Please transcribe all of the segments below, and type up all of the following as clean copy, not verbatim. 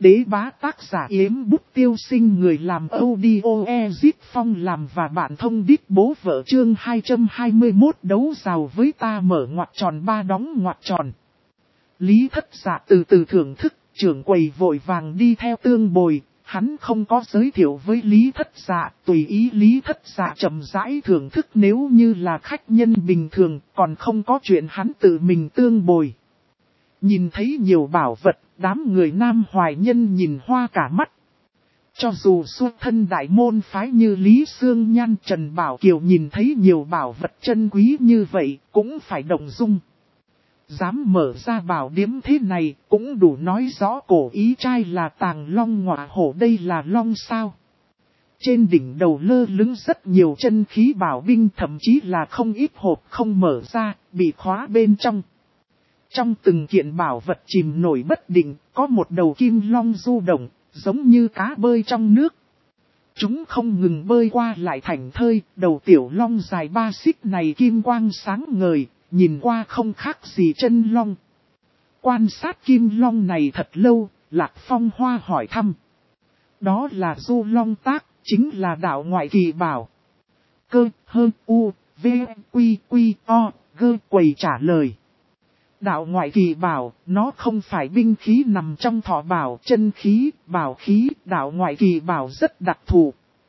Đế bá tác giả Yếm Bút Tiêu Sinh, người làm audio Ezit Phong làm và bạn thông đít bố vợ. Chương 221 đấu rào với ta, mở ngoặc tròn ba đóng ngoặc tròn. Lý Thất Dạ từ từ thưởng thức, trưởng quầy vội vàng đi theo tương bồi. Hắn không có giới thiệu với Lý Thất Dạ, tùy ý Lý Thất Dạ chậm rãi thưởng thức. Nếu như là khách nhân bình thường, còn không có chuyện hắn tự mình tương bồi. Nhìn thấy nhiều bảo vật, đám người Nam Hoài Nhân nhìn hoa cả mắt. Cho dù xuất thân đại môn phái như Lý Sương Nhan, Trần Bảo Kiều nhìn thấy nhiều bảo vật chân quý như vậy, cũng phải động dung. Dám mở ra bảo điếm thế này, cũng đủ nói rõ cổ ý trai là tàng long ngọa hổ. Đây là long sao? Trên đỉnh đầu lơ lửng rất nhiều chân khí bảo binh, thậm chí là không ít hộp không mở ra, bị khóa bên trong. Trong từng kiện bảo vật chìm nổi bất định, có một đầu kim long du động, giống như cá bơi trong nước. Chúng không ngừng bơi qua lại thảnh thơi, đầu tiểu long dài 3 xích này kim quang sáng ngời, nhìn qua không khác gì chân long. Quan sát kim long này thật lâu, Lạc Phong Hoa hỏi thăm. Đó là du long tác, chính là đạo ngoại kỳ bảo. Cơ, hơ, u, v, quy, quy, o, gơ quầy trả lời. Đạo ngoại kỳ bảo, nó không phải binh khí nằm trong thọ bảo, chân khí, bảo khí, đạo ngoại kỳ bảo rất đặc thù.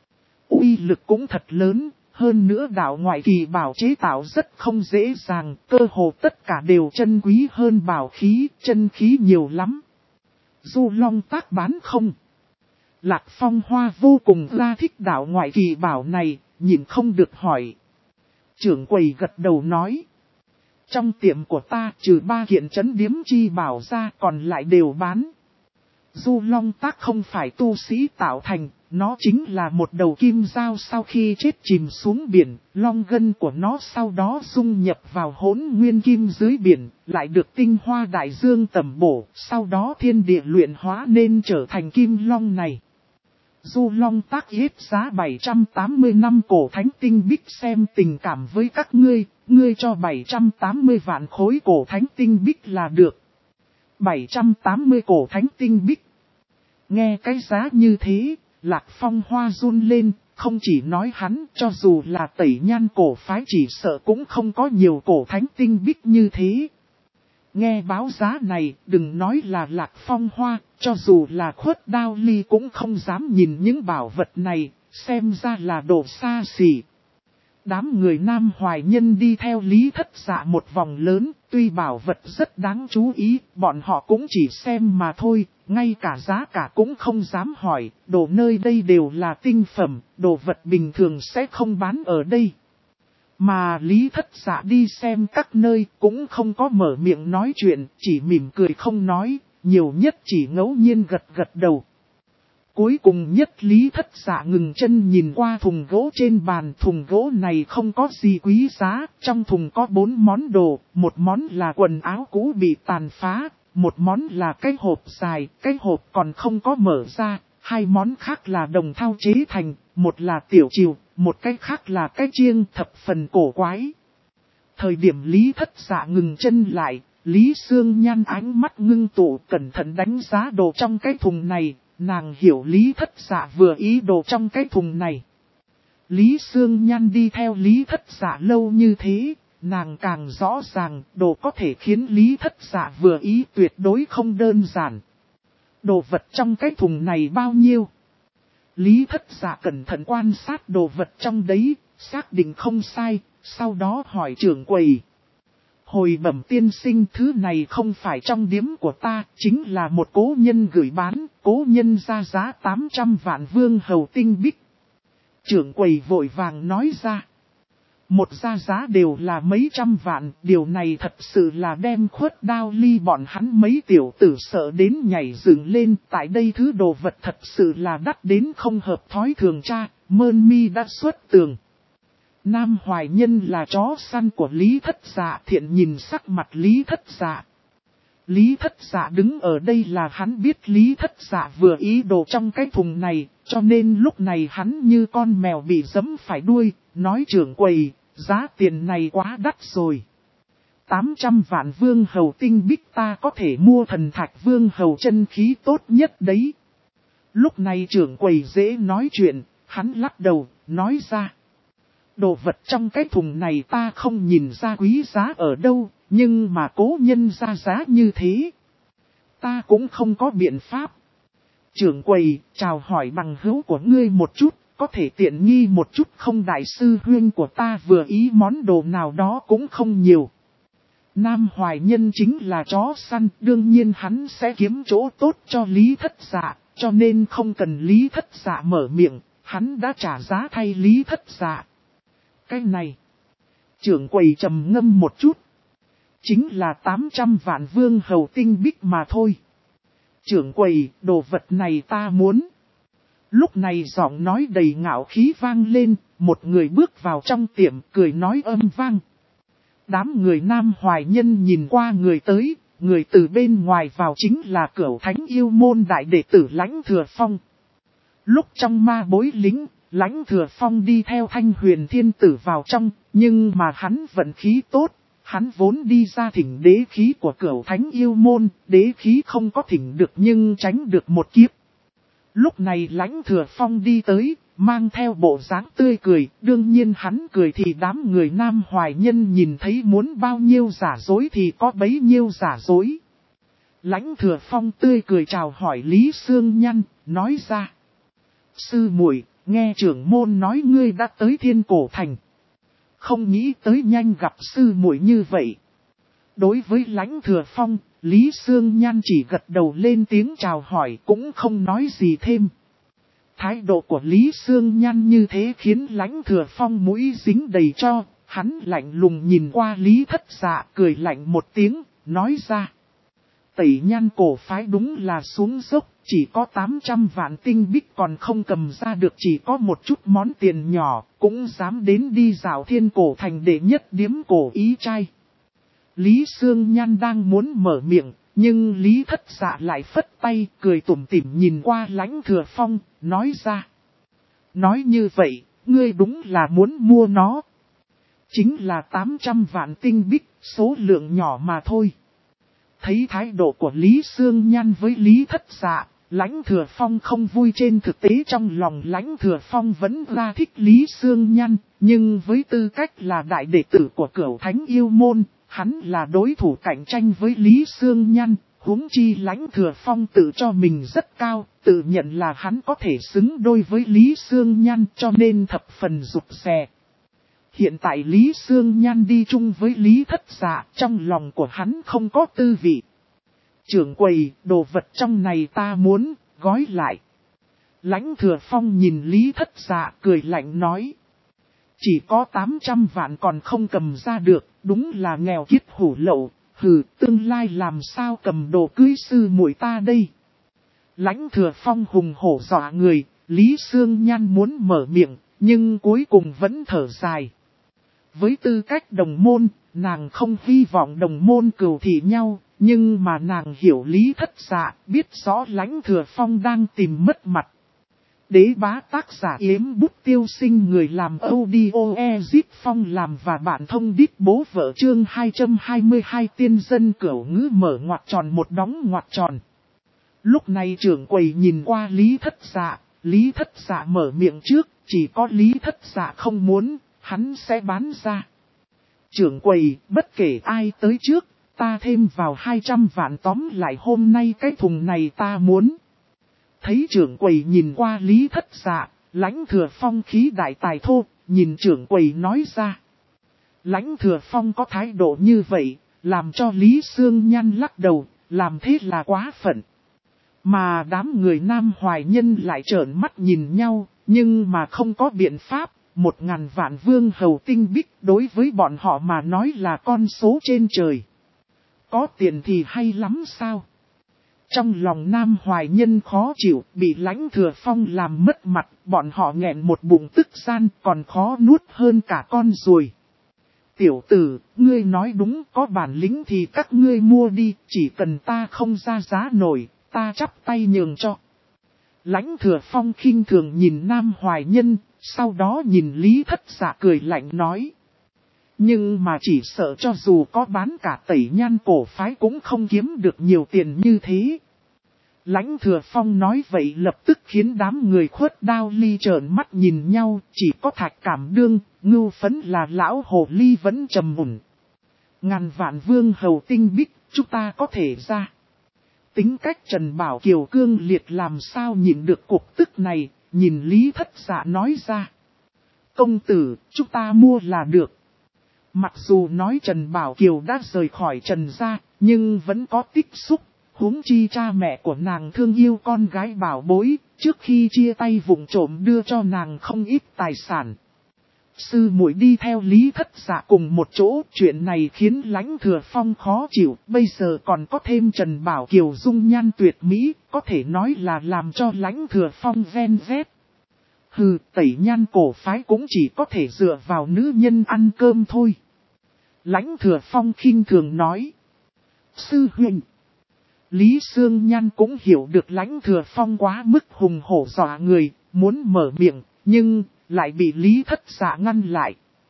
Uy lực cũng thật lớn, hơn nữa đạo ngoại kỳ bảo chế tạo rất không dễ dàng, cơ hồ tất cả đều chân quý hơn bảo khí, chân khí nhiều lắm. Du long tác bán không? Lạc Phong Hoa vô cùng ra thích đạo ngoại kỳ bảo này, nhìn không được hỏi. Trưởng quầy gật đầu nói. Trong tiệm của ta trừ 3 kiện trấn điếm chi bảo ra còn lại đều bán. Du long tác không phải tu sĩ tạo thành, nó chính là một đầu kim dao sau khi chết chìm xuống biển, long gân của nó sau đó dung nhập vào hỗn nguyên kim dưới biển, lại được tinh hoa đại dương tẩm bổ, sau đó thiên địa luyện hóa nên trở thành kim long này. Du long tác hết giá 780 năm cổ thánh tinh bích, xem tình cảm với các ngươi cho 780 vạn khối cổ thánh tinh bích là được. 780 cổ thánh tinh bích. Nghe cái giá như thế, Lạc Phong Hoa run lên, không chỉ nói hắn, cho dù là Tẩy Nhan cổ phái chỉ sợ cũng không có nhiều cổ thánh tinh bích như thế. Nghe báo giá này, đừng nói là Lạc Phong Hoa, cho dù là Khuất Đao Ly cũng không dám nhìn những bảo vật này, xem ra là đồ xa xỉ. Đám người Nam Hoài Nhân đi theo Lý Thất Dạ một vòng lớn, tuy bảo vật rất đáng chú ý, bọn họ cũng chỉ xem mà thôi, ngay cả giá cả cũng không dám hỏi, đồ nơi đây đều là tinh phẩm, đồ vật bình thường sẽ không bán ở đây. Mà Lý Thất Dạ đi xem các nơi cũng không có mở miệng nói chuyện, chỉ mỉm cười không nói, nhiều nhất chỉ ngẫu nhiên gật gật đầu. Cuối cùng nhất Lý Thất Dạ ngừng chân nhìn qua thùng gỗ trên bàn, thùng gỗ này không có gì quý giá, trong thùng có 4 món đồ, một món là quần áo cũ bị tàn phá, một món là cái hộp dài, cái hộp còn không có mở ra, 2 món khác là đồng thau chế thành, một là tiểu triều, một cái khác là cái chiêng thập phần cổ quái. Thời điểm Lý Thất Dạ ngừng chân lại, Lý Sương Nhan ánh mắt ngưng tụ cẩn thận đánh giá đồ trong cái thùng này. Nàng hiểu Lý Thất Dạ vừa ý đồ trong cái thùng này. Lý Sương Nhan đi theo Lý Thất Dạ lâu như thế, nàng càng rõ ràng đồ có thể khiến Lý Thất Dạ vừa ý tuyệt đối không đơn giản. Đồ vật trong cái thùng này bao nhiêu? Lý Thất Dạ cẩn thận quan sát đồ vật trong đấy, xác định không sai, sau đó hỏi trưởng quầy. Hồi bẩm tiên sinh, thứ này không phải trong điếm của ta, chính là một cố nhân gửi bán, cố nhân ra giá 800 vạn vương hầu tinh bích. Trưởng quầy vội vàng nói ra. Một ra giá đều là mấy trăm vạn, điều này thật sự là đem Khuất Đao Ly bọn hắn mấy tiểu tử sợ đến nhảy dựng lên. Tại đây thứ đồ vật thật sự là đắt đến không hợp thói thường cha, Mơn Mi đã xuất tường. Nam Hoài Nhân là chó săn của Lý Thất Dạ, thiện nhìn sắc mặt Lý Thất Dạ. Lý Thất Dạ đứng ở đây là hắn biết Lý Thất Dạ vừa ý đồ trong cái thùng này, cho nên lúc này hắn như con mèo bị giẫm phải đuôi, nói trưởng quầy, giá tiền này quá đắt rồi. 800 vạn vương hầu tinh bích ta có thể mua thần thạch vương hầu chân khí tốt nhất đấy. Lúc này trưởng quầy dễ nói chuyện, hắn lắc đầu, nói ra. Đồ vật trong cái thùng này ta không nhìn ra quý giá ở đâu, nhưng mà cố nhân ra giá như thế. Ta cũng không có biện pháp. Trưởng quầy, chào hỏi bằng hữu của ngươi một chút, có thể tiện nghi một chút không, đại sư huynh của ta vừa ý món đồ nào đó cũng không nhiều. Nam Hoài Nhân chính là chó săn, đương nhiên hắn sẽ kiếm chỗ tốt cho Lý Thất Dạ, cho nên không cần Lý Thất Dạ mở miệng, hắn đã trả giá thay Lý Thất Dạ. Cái này, trưởng quầy trầm ngâm một chút, chính là 800 vạn vương hầu tinh bích mà thôi. Trưởng quầy, đồ vật này ta muốn. Lúc này giọng nói đầy ngạo khí vang lên, một người bước vào trong tiệm cười nói âm vang. Đám người Nam Hoài Nhân nhìn qua người tới, người từ bên ngoài vào chính là Cửu Thánh Yêu Môn đại đệ tử Lãnh Thừa Phong. Lúc trong ma bối lính, Lãnh Thừa Phong đi theo Thanh Huyền Thiên Tử vào trong, nhưng mà hắn vận khí tốt, hắn vốn đi ra thỉnh đế khí của Cửu Thánh Yêu Môn, đế khí không có thỉnh được nhưng tránh được một kiếp. Lúc này Lãnh Thừa Phong đi tới, mang theo bộ dáng tươi cười, đương nhiên hắn cười thì đám người Nam Hoài Nhân nhìn thấy muốn bao nhiêu giả dối thì có bấy nhiêu giả dối. Lãnh Thừa Phong tươi cười chào hỏi Lý Sương Nhăn, nói ra. Sư muội, nghe trưởng môn nói ngươi đã tới Thiên Cổ Thành. Không nghĩ tới nhanh gặp sư muội như vậy. Đối với Lãnh Thừa Phong, Lý Sương Nhan chỉ gật đầu lên tiếng chào hỏi cũng không nói gì thêm. Thái độ của Lý Sương Nhan như thế khiến Lãnh Thừa Phong mũi dính đầy cho, hắn lạnh lùng nhìn qua Lý Thất Dạ cười lạnh một tiếng, nói ra. Tẩy Nhan cổ phái đúng là xuống dốc, chỉ có 800 vạn tinh bích còn không cầm ra được, chỉ có một chút món tiền nhỏ, cũng dám đến đi dạo Thiên Cổ Thành để nhất điếm cổ ý trai. Lý Sương Nhan đang muốn mở miệng, nhưng Lý Thất Dạ lại phất tay, cười tủm tỉm nhìn qua Lãnh Thừa Phong, nói ra. Nói như vậy, ngươi đúng là muốn mua nó. Chính là 800 vạn tinh bích, số lượng nhỏ mà thôi. Thấy thái độ của Lý Sương Nhan với Lý Thất Dạ, Lãnh Thừa Phong không vui, trên thực tế trong lòng Lãnh Thừa Phong vẫn ra thích Lý Sương Nhan, nhưng với tư cách là đại đệ tử của Cửu Thánh Yêu Môn, hắn là đối thủ cạnh tranh với Lý Sương Nhan, huống chi Lãnh Thừa Phong tự cho mình rất cao, tự nhận là hắn có thể xứng đôi với Lý Sương Nhan cho nên thập phần rụt rè. Hiện tại Lý Sương Nhan đi chung với Lý Thất Dạ, trong lòng của hắn không có tư vị. Trưởng quầy, đồ vật trong này ta muốn, gói lại. Lãnh Thừa Phong nhìn Lý Thất Dạ cười lạnh nói. Chỉ có 800 vạn còn không cầm ra được, đúng là nghèo kiết hủ lậu, hừ, tương lai làm sao cầm đồ cưới sư muội ta đây. Lãnh Thừa Phong hùng hổ dọa người, Lý Sương Nhan muốn mở miệng, nhưng cuối cùng vẫn thở dài. Với tư cách đồng môn, nàng không hy vọng đồng môn cừu thị nhau, nhưng mà nàng hiểu Lý Thất Dạ, biết rõ Lãnh Thừa Phong đang tìm mất mặt. Đế bá tác giả Yếm Bút Tiêu Sinh, người làm audio Ezip Phong làm và bạn thông đít bố vợ, chương 222 tiên dân cửu ngữ mở ngoặc tròn một đóng ngoặc tròn. Lúc này trưởng quầy nhìn qua Lý Thất Dạ, Lý Thất Dạ mở miệng trước, chỉ có Lý Thất Dạ không muốn, hắn sẽ bán ra. Trưởng quầy, bất kể ai tới trước, ta thêm vào 200 vạn, tóm lại hôm nay cái thùng này ta muốn. Thấy trưởng quầy nhìn qua Lý Thất Dạ, Lãnh Thừa Phong khí đại tài thô, nhìn trưởng quầy nói ra. Lãnh Thừa Phong có thái độ như vậy, làm cho Lý Sương Nhan lắc đầu, làm thế là quá phận. Mà đám người Nam Hoài Nhân lại trợn mắt nhìn nhau, nhưng mà không có biện pháp, 1000 vạn vương hầu tinh bích đối với bọn họ mà nói là con số trên trời. Có tiền thì hay lắm sao? Trong lòng Nam Hoài Nhân khó chịu, bị Lãnh Thừa Phong làm mất mặt, bọn họ nghẹn một bụng tức gian, còn khó nuốt hơn cả con ruồi. Tiểu tử, ngươi nói đúng, có bản lĩnh thì các ngươi mua đi, chỉ cần ta không ra giá nổi, ta chắp tay nhường cho. Lãnh Thừa Phong khinh thường nhìn Nam Hoài Nhân, sau đó nhìn Lý Thất Dạ cười lạnh nói. Nhưng mà chỉ sợ cho dù có bán cả Tẩy Nhan cổ phái cũng không kiếm được nhiều tiền như thế. Lãnh Thừa Phong nói vậy lập tức khiến đám người Khuất Đao Ly trợn mắt nhìn nhau, chỉ có Thạch Cảm Đương, Ngưu Phấn là lão hồ ly vẫn trầm mùn. Ngàn vạn vương hầu tinh bích, chúng ta có thể ra. Tính cách Trần Bảo Kiều cương liệt làm sao nhịn được cuộc tức này, nhìn Lý Thất Dạ nói ra. Công tử, chúng ta mua là được. Mặc dù nói Trần Bảo Kiều đã rời khỏi Trần gia, nhưng vẫn có tích xúc. Huống chi cha mẹ của nàng thương yêu con gái bảo bối, trước khi chia tay vụng trộm đưa cho nàng không ít tài sản. Sư muội đi theo Lý Thất Dạ cùng một chỗ, chuyện này khiến Lãnh Thừa Phong khó chịu, bây giờ còn có thêm Trần Bảo Kiều dung nhan tuyệt mỹ, có thể nói là làm cho Lãnh Thừa Phong ven vét. Hừ, Tẩy Nhan cổ phái cũng chỉ có thể dựa vào nữ nhân ăn cơm thôi. Lãnh Thừa Phong khinh thường nói. Sư huynh. Lý Sương Nhan cũng hiểu được Lãnh Thừa Phong quá mức hùng hổ dọa người, muốn mở miệng, nhưng lại bị Lý Thất Dạ ngăn lại.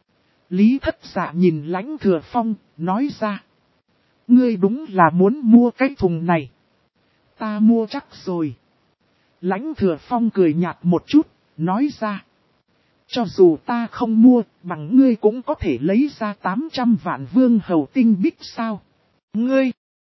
Lý Thất Dạ nhìn Lãnh Thừa Phong, nói ra. Ngươi đúng là muốn mua cái thùng này. Ta mua chắc rồi. Lãnh Thừa Phong cười nhạt một chút, nói ra. Cho dù ta không mua, bằng ngươi cũng có thể lấy ra 800 vạn vương hầu tinh bích sao. Ngươi!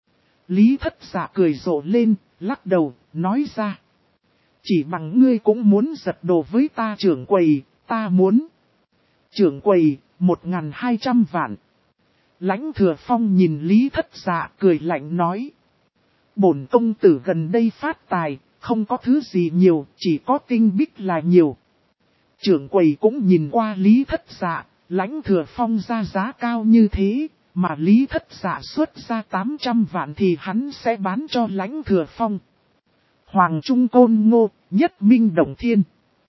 Lý Thất Dạ cười rộ lên, lắc đầu, nói ra. Chỉ bằng ngươi cũng muốn giật đồ với ta trưởng quầy, ta muốn. Trưởng quầy, 1.200 vạn. Lãnh Thừa Phong nhìn Lý Thất Dạ cười lạnh nói. Bổn công tử gần đây phát tài, không có thứ gì nhiều, chỉ có tinh bích là nhiều. Trưởng quầy cũng nhìn qua Lý Thất Dạ, Lãnh Thừa Phong ra giá cao như thế, mà Lý Thất Dạ xuất ra 800 vạn thì hắn sẽ bán cho Lãnh Thừa Phong. Hoàng Trung Côn Ngô, nhất minh đồng thiên.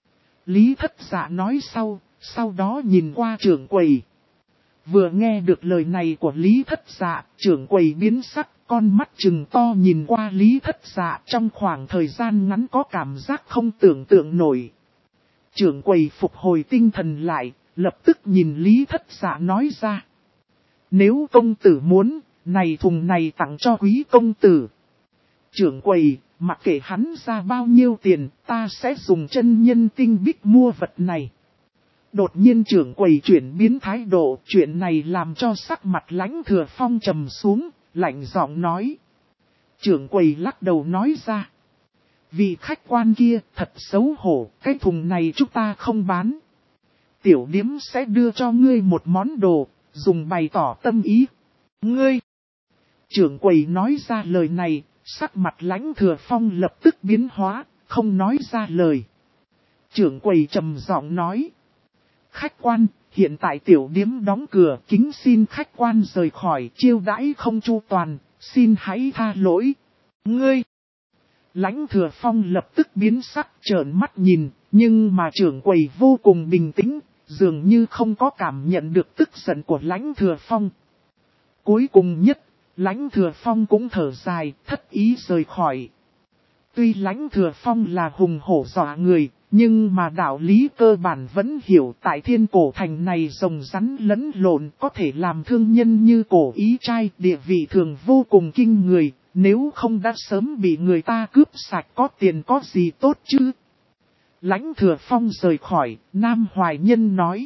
Lý Thất Dạ nói sau đó nhìn qua trưởng quầy. Vừa nghe được lời này của Lý Thất Dạ, trưởng quầy biến sắc, con mắt trừng to nhìn qua Lý Thất Dạ trong khoảng thời gian ngắn có cảm giác không tưởng tượng nổi. Trưởng quầy phục hồi tinh thần lại, lập tức nhìn Lý Thất Dạ nói ra. Nếu công tử muốn, này thùng này tặng cho quý công tử. Trưởng quầy, mặc kệ hắn ra bao nhiêu tiền, ta sẽ dùng chân nhân tinh bích mua vật này. Đột nhiên trưởng quầy chuyển biến thái độ, chuyện này làm cho sắc mặt Lãnh Thừa Phong trầm xuống, lạnh giọng nói. Trưởng quầy lắc đầu nói ra. Vị khách quan kia thật xấu hổ, cái thùng này chúng ta không bán. Tiểu điếm sẽ đưa cho ngươi một món đồ, dùng bày tỏ tâm ý. Ngươi! Trưởng quầy nói ra lời này, sắc mặt Lãnh Thừa Phong lập tức biến hóa, không nói ra lời. Trưởng quầy trầm giọng nói. Khách quan, hiện tại tiểu điếm đóng cửa, kính xin khách quan rời khỏi, chiêu đãi không chu toàn, xin hãy tha lỗi. Ngươi! Lãnh Thừa Phong lập tức biến sắc trợn mắt nhìn, nhưng mà trưởng quầy vô cùng bình tĩnh, dường như không có cảm nhận được tức giận của Lãnh Thừa Phong. Cuối cùng nhất, Lãnh Thừa Phong cũng thở dài, thất ý rời khỏi. Tuy Lãnh Thừa Phong là hùng hổ dọa người, nhưng mà đạo lý cơ bản vẫn hiểu tại Thiên Cổ Thành này rồng rắn lẫn lộn có thể làm thương nhân như Cổ Ý Trai, địa vị thường vô cùng kinh người, nếu không đã sớm bị người ta cướp sạch có tiền có gì tốt chứ. Lãnh Thừa Phong rời khỏi, Nam Hoài Nhân nói.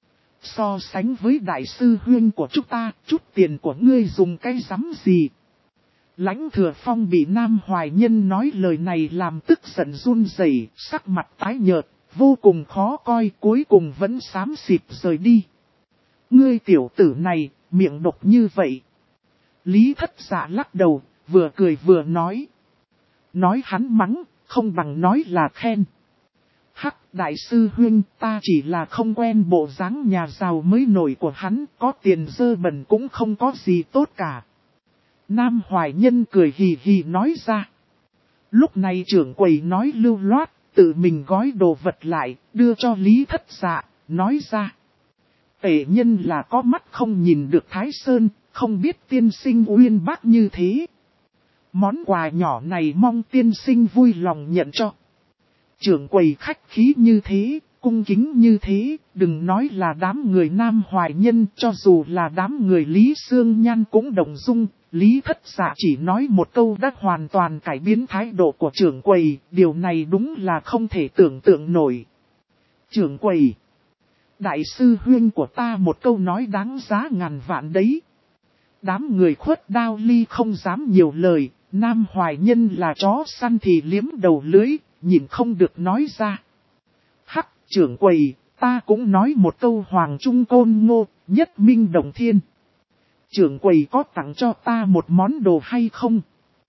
So sánh với đại sư huynh của chúng ta, chút tiền của ngươi dùng cái rắm gì? Lãnh Thừa Phong bị Nam Hoài Nhân nói lời này làm tức giận run rẩy, sắc mặt tái nhợt, vô cùng khó coi, cuối cùng vẫn xám xịt rời đi. Ngươi tiểu tử này, miệng độc như vậy. Lý Thất Dạ lắc đầu, vừa cười vừa nói. Nói hắn mắng, không bằng nói là khen. Hắc, đại sư huynh, ta chỉ là không quen bộ dáng nhà giàu mới nổi của hắn, có tiền dơ bẩn cũng không có gì tốt cả. Nam Hoài Nhân cười hì hì nói ra. Lúc này trưởng quầy nói lưu loát, tự mình gói đồ vật lại, đưa cho Lý Thất Dạ, nói ra. Tể nhân là có mắt không nhìn được Thái Sơn, không biết tiên sinh uyên bác như thế. Món quà nhỏ này mong tiên sinh vui lòng nhận cho. Trưởng quầy khách khí như thế, cung kính như thế, đừng nói là đám người Nam Hoài Nhân, cho dù là đám người Lý Sương Nhan cũng động dung. Lý Thất Dạ chỉ nói một câu đã hoàn toàn cải biến thái độ của trưởng quầy, điều này đúng là không thể tưởng tượng nổi. Trưởng quầy, đại sư huynh của ta một câu nói đáng giá ngàn vạn đấy. Đám người Khuất Đao Ly không dám nhiều lời, Nam Hoài Nhân là chó săn thì liếm đầu lưới, nhìn không được nói ra. Hắc, trưởng quầy, ta cũng nói một câu Hoàng Trung Côn Ngô, nhất minh đồng thiên. Trưởng quầy có tặng cho ta một món đồ hay không?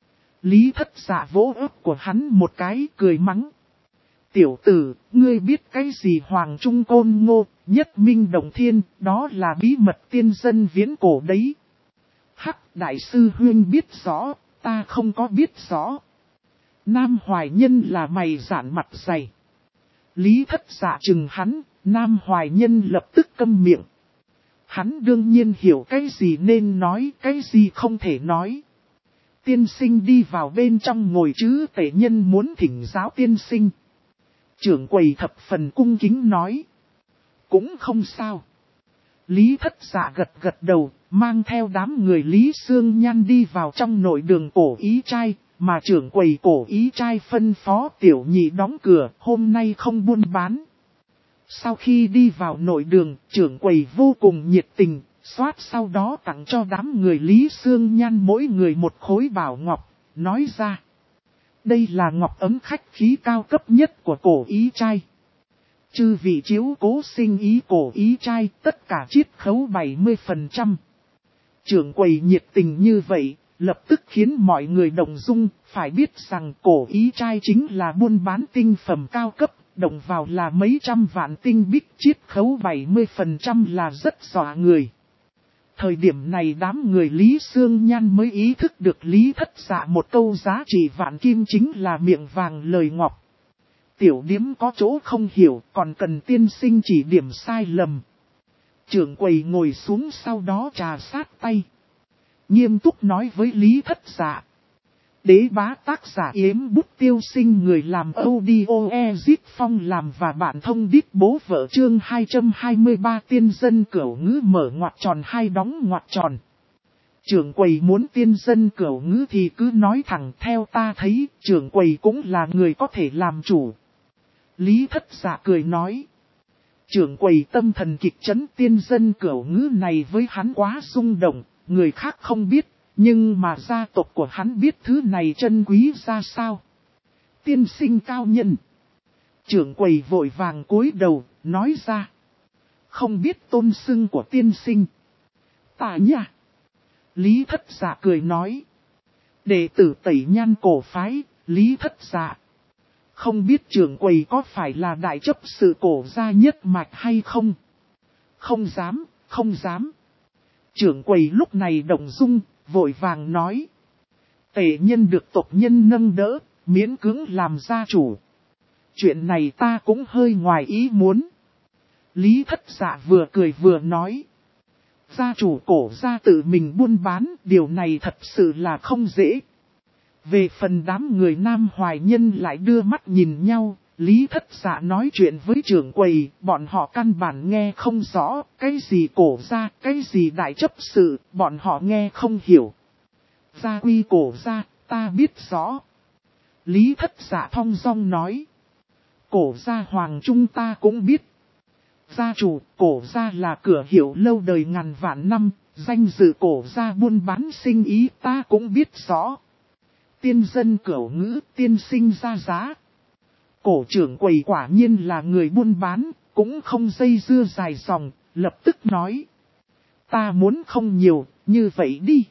Lý Thất Dạ vỗ ớt của hắn một cái, cười mắng. Tiểu tử, ngươi biết cái gì Hoàng Trung Côn Ngô, nhất minh đồng thiên, đó là bí mật tiên dân viễn cổ đấy. Hắc, đại sư huynh biết rõ, ta không có biết rõ. Nam Hoài Nhân là mày giản mặt dày. Lý Thất Dạ chừng hắn, Nam Hoài Nhân lập tức câm miệng. Hắn đương nhiên hiểu cái gì nên nói, cái gì không thể nói. Tiên sinh đi vào bên trong ngồi chứ, tể nhân muốn thỉnh giáo tiên sinh. Trưởng quầy thập phần cung kính nói. Cũng không sao. Lý Thất Dạ gật gật đầu, mang theo đám người Lý Sương Nhan đi vào trong nội đường cổ ý trai, mà trưởng quầy cổ ý trai phân phó tiểu nhị đóng cửa, hôm nay không buôn bán. Sau khi đi vào nội đường, trưởng quầy vô cùng nhiệt tình, sau đó tặng cho đám người Lý Sương Nhan mỗi người một khối bảo ngọc, nói ra. Đây là ngọc ấm khách khí cao cấp nhất của cổ ý trai. Chư vị chiếu cố sinh ý cổ ý trai, tất cả chiết khấu 70%. Trưởng quầy nhiệt tình như vậy, lập tức khiến mọi người động dung, phải biết rằng cổ ý trai chính là buôn bán tinh phẩm cao cấp, động vào là mấy trăm vạn tinh bích, chiết khấu 70% là rất dọa người. Thời điểm này đám người Lý Sương Nhan mới ý thức được Lý Thất Dạ một câu giá trị vạn kim chính là miệng vàng lời ngọc. Tiểu điếm có chỗ không hiểu, còn cần tiên sinh chỉ điểm sai lầm. Trưởng quầy ngồi xuống sau đó trà sát tay. Nghiêm túc nói với Lý Thất Dạ. Đế bá tác giả Yếm Bút Tiêu Sinh người làm audio Ezit Phong làm và bạn thông đít bố vợ chương 223 tiên dân cửu ngữ mở ngoặc tròn hai đóng ngoặc tròn. Trưởng quầy muốn tiên dân cửu ngữ thì cứ nói thẳng, theo ta thấy trưởng quầy cũng là người có thể làm chủ. Lý Thất Dạ cười nói. Trưởng quầy tâm thần kịch chấn, tiên dân cửu ngữ này với hắn quá rung động, người khác không biết, nhưng mà gia tộc của hắn biết thứ này chân quý ra sao. Tiên sinh cao nhân. Trưởng quầy vội vàng cúi đầu, nói ra. Không biết tôn xưng của tiên sinh. Ta nha. Lý Thất Dạ cười nói. Đệ tử Tẩy Nhan cổ phái, Lý Thất Dạ. Không biết trưởng quầy có phải là đại chấp sự cổ gia nhất mạch hay không? Không dám, không dám. Trưởng quầy lúc này động dung, vội vàng nói. Tể nhân được tộc nhân nâng đỡ, miễn cưỡng làm gia chủ. Chuyện này ta cũng hơi ngoài ý muốn. Lý Thất Dạ vừa cười vừa nói. Gia chủ cổ gia tự mình buôn bán, điều này thật sự là không dễ. Về phần đám người Nam Hoài Nhân lại đưa mắt nhìn nhau, Lý Thất Dạ nói chuyện với trưởng quầy, bọn họ căn bản nghe không rõ, cái gì cổ gia, cái gì đại chấp sự, bọn họ nghe không hiểu. Gia quy cổ gia, ta biết rõ. Lý Thất Dạ thong dong nói. Cổ gia Hoàng Trung ta cũng biết. Gia chủ, cổ gia là cửa hiệu lâu đời ngàn vạn năm, danh dự cổ gia buôn bán sinh ý ta cũng biết rõ. Tiên dân cửu ngữ, tiên sinh ra giá. Cổ trưởng quầy quả nhiên là người buôn bán, cũng không dây dưa dài dòng, lập tức nói. Ta muốn không nhiều, như vậy đi.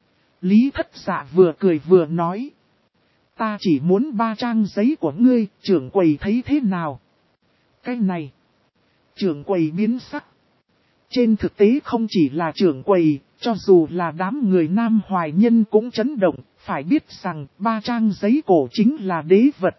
Lý Thất Dạ vừa cười vừa nói. Ta chỉ muốn 3 trang giấy của ngươi, trưởng quầy thấy thế nào? Cái này. Trưởng quầy biến sắc. Trên thực tế không chỉ là trưởng quầy, cho dù là đám người Nam Hoài Nhân cũng chấn động, phải biết rằng 3 trang giấy cổ chính là đế vật.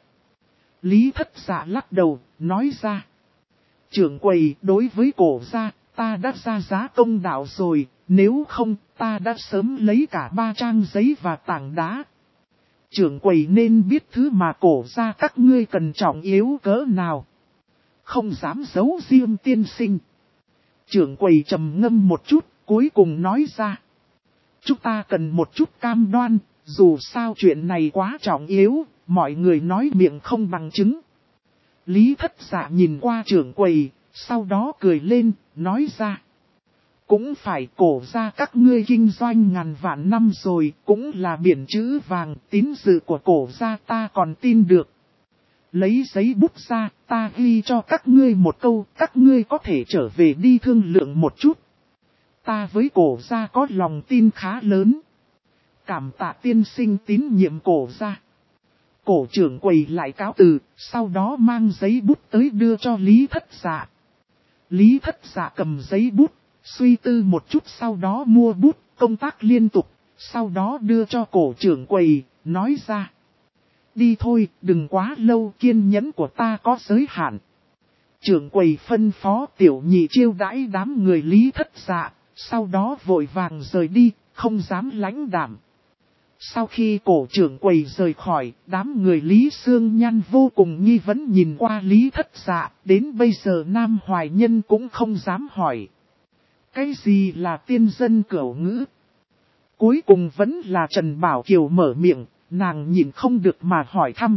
Lý Thất Dạ lắc đầu, nói ra. Trưởng quầy, đối với cổ gia, ta đã ra giá công đạo rồi, nếu không, ta đã sớm lấy cả 3 trang giấy và tảng đá. Trưởng quầy nên biết thứ mà cổ gia các ngươi cần trọng yếu cỡ nào. Không dám giấu riêng tiên sinh. Trưởng quầy trầm ngâm một chút, cuối cùng nói ra. Chúng ta cần một chút cam đoan, dù sao chuyện này quá trọng yếu, mọi người nói miệng không bằng chứng. Lý Thất Dạ nhìn qua trưởng quầy, sau đó cười lên, nói ra. Cũng phải, Cổ gia các ngươi kinh doanh ngàn vạn năm rồi, cũng là biển chữ vàng, tín dự của Cổ gia ta còn tin được. Lấy giấy bút ra, ta ghi cho các ngươi một câu, các ngươi có thể trở về đi thương lượng một chút. Ta với Cổ gia có lòng tin khá lớn. Cảm tạ tiên sinh tín nhiệm Cổ gia. Cổ trưởng quầy lại cáo từ, sau đó mang giấy bút tới đưa cho Lý Thất Dạ. Lý Thất Dạ cầm giấy bút, suy tư một chút sau đó mua bút, công tác liên tục, sau đó đưa cho cổ trưởng quầy, nói ra. Đi thôi, đừng quá lâu, kiên nhẫn của ta có giới hạn. Trưởng quầy phân phó tiểu nhị chiêu đãi đám người Lý Thất Dạ, sau đó vội vàng rời đi, không dám lãnh đạm. Sau khi cổ trưởng quầy rời khỏi, đám người Lý Sương Nhan vô cùng nghi vấn nhìn qua Lý Thất Dạ, đến bây giờ Nam Hoài Nhân cũng không dám hỏi. Cái gì là tiên dân cửu ngữ? Cuối cùng vẫn là Trần Bảo Kiều mở miệng, nàng nhìn không được mà hỏi thăm.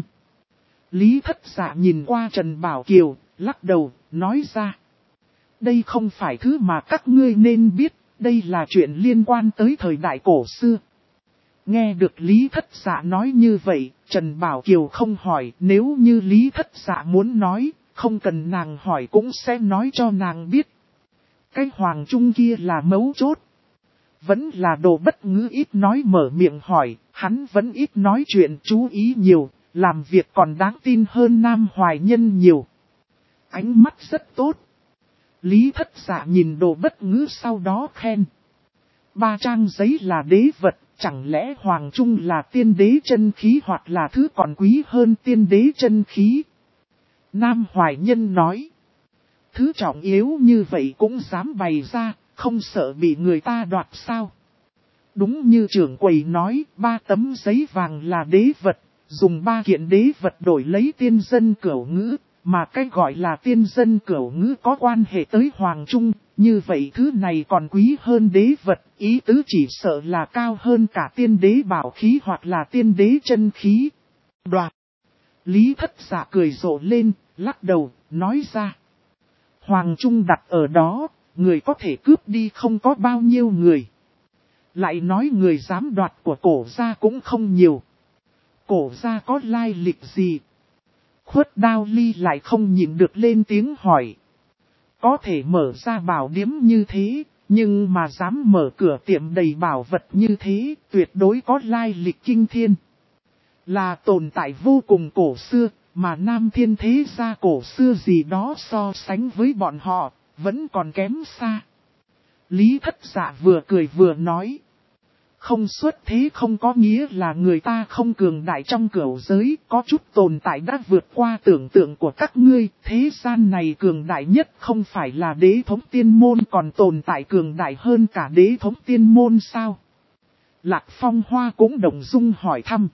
Lý Thất Dạ nhìn qua Trần Bảo Kiều, lắc đầu, nói ra. Đây không phải thứ mà các ngươi nên biết, đây là chuyện liên quan tới thời đại cổ xưa. Nghe được Lý Thất Dạ nói như vậy, Trần Bảo Kiều không hỏi, nếu như Lý Thất Dạ muốn nói, không cần nàng hỏi cũng sẽ nói cho nàng biết. Cái Hoàng Trung kia là mấu chốt. Vẫn là Đồ Bất Ngữ ít nói mở miệng hỏi, hắn vẫn ít nói chuyện chú ý nhiều, làm việc còn đáng tin hơn Nam Hoài Nhân nhiều. Ánh mắt rất tốt. Lý Thất Dạ nhìn Đồ Bất Ngữ sau đó khen. 3 trang giấy là đế vật, chẳng lẽ Hoàng Trung là tiên đế chân khí hoặc là thứ còn quý hơn tiên đế chân khí? Nam Hoài Nhân nói. Thứ trọng yếu như vậy cũng dám bày ra, không sợ bị người ta đoạt sao? Đúng như trưởng quầy nói, 3 tấm giấy vàng là đế vật, dùng 3 kiện đế vật đổi lấy tiên dân cửu ngữ, mà cái gọi là tiên dân cửu ngữ có quan hệ tới Hoàng Trung, như vậy thứ này còn quý hơn đế vật, ý tứ chỉ sợ là cao hơn cả tiên đế bảo khí hoặc là tiên đế chân khí. Đoạt. Lý Thất Dạ cười rộ lên, lắc đầu, nói ra. Hoàng Trung đặt ở đó, người có thể cướp đi không có bao nhiêu người. Lại nói người dám đoạt của cổ gia cũng không nhiều. Cổ gia có lai lịch gì? Khuất Đao Ly lại không nhịn được lên tiếng hỏi. Có thể mở ra bảo điếm như thế, nhưng mà dám mở cửa tiệm đầy bảo vật như thế, tuyệt đối có lai lịch kinh thiên. Là tồn tại vô cùng cổ xưa, mà Nam Thiên thế gia cổ xưa gì đó so sánh với bọn họ, vẫn còn kém xa. Lý Thất Dạ vừa cười vừa nói. Không xuất thế không có nghĩa là người ta không cường đại trong cửu giới, có chút tồn tại đã vượt qua tưởng tượng của các ngươi, thế gian này cường đại nhất không phải là đế thống tiên môn còn tồn tại cường đại hơn cả đế thống tiên môn sao? Lạc Phong Hoa cũng đồng dung hỏi thăm.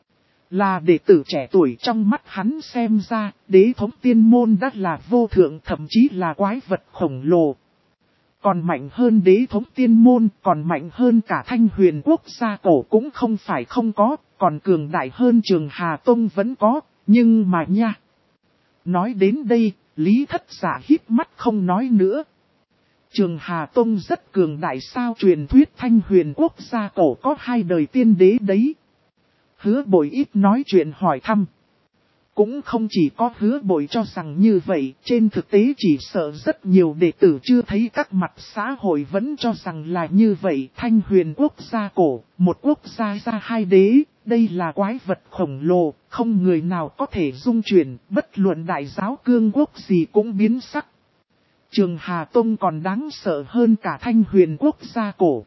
Là đệ tử trẻ tuổi trong mắt hắn xem ra, đế thống tiên môn đã là vô thượng thậm chí là quái vật khổng lồ. Còn mạnh hơn đế thống tiên môn, còn mạnh hơn cả Thanh Huyền quốc gia cổ cũng không phải không có, còn cường đại hơn Trường Hà Tông vẫn có, nhưng mà nha. Nói đến đây, Lý Thất Dạ híp mắt không nói nữa. Trường Hà Tông rất cường đại sao truyền thuyết Thanh Huyền quốc gia cổ có 2 đời tiên đế đấy. Hứa Bội ít nói chuyện hỏi thăm. Cũng không chỉ có Hứa Bội cho rằng như vậy, trên thực tế chỉ sợ rất nhiều đệ tử chưa thấy các mặt xã hội vẫn cho rằng là như vậy. Thanh Huyền quốc gia cổ, một quốc gia ra 2 đế, đây là quái vật khổng lồ, không người nào có thể dung chuyển, bất luận đại giáo cương quốc gì cũng biến sắc. Trường Hà Tông còn đáng sợ hơn cả Thanh Huyền quốc gia cổ.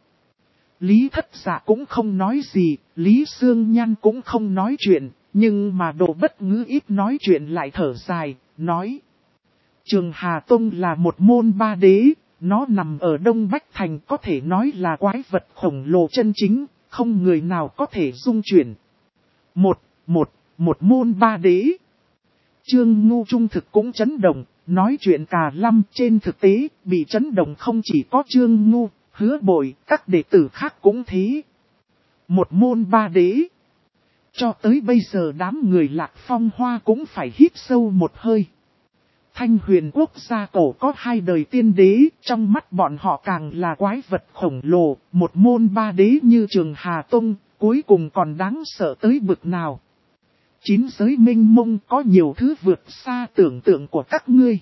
Lý Thất Dạ cũng không nói gì, Lý Sương Nhan cũng không nói chuyện, nhưng mà Đồ Bất Ngữ ít nói chuyện lại thở dài, nói. Trường Hà Tông là một môn 3 đế, nó nằm ở Đông Bách Thành có thể nói là quái vật khổng lồ chân chính, không người nào có thể dung chuyển. Một môn 3 đế. Trương Ngu trung thực cũng chấn động, nói chuyện cà lăm trên thực tế, bị chấn động không chỉ có Trương Ngu, Hứa Bội, các đệ tử khác cũng thế. Một môn ba đế. Cho tới bây giờ đám người Lạc Phong Hoa cũng phải hít sâu một hơi. Thanh Huyền quốc gia cổ có 2 đời tiên đế, trong mắt bọn họ càng là quái vật khổng lồ, một môn ba đế như Trường Hà Tông, cuối cùng còn đáng sợ tới bực nào. 9 giới minh mông có nhiều thứ vượt xa tưởng tượng của các ngươi.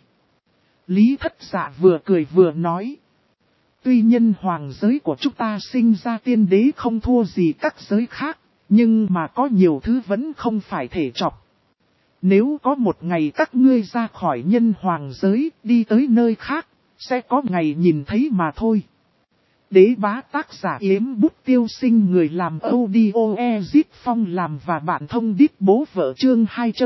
Lý Thất Dạ vừa cười vừa nói. Tuy nhân hoàng giới của chúng ta sinh ra tiên đế không thua gì các giới khác, nhưng mà có nhiều thứ vẫn không phải thể chọc. Nếu có một ngày các ngươi ra khỏi nhân hoàng giới đi tới nơi khác, sẽ có ngày nhìn thấy mà thôi. Đế bá tác giả Yếm Bút Tiêu Sinh, người làm audio Ezit Phong làm và bạn thông điệp bố vợ, chương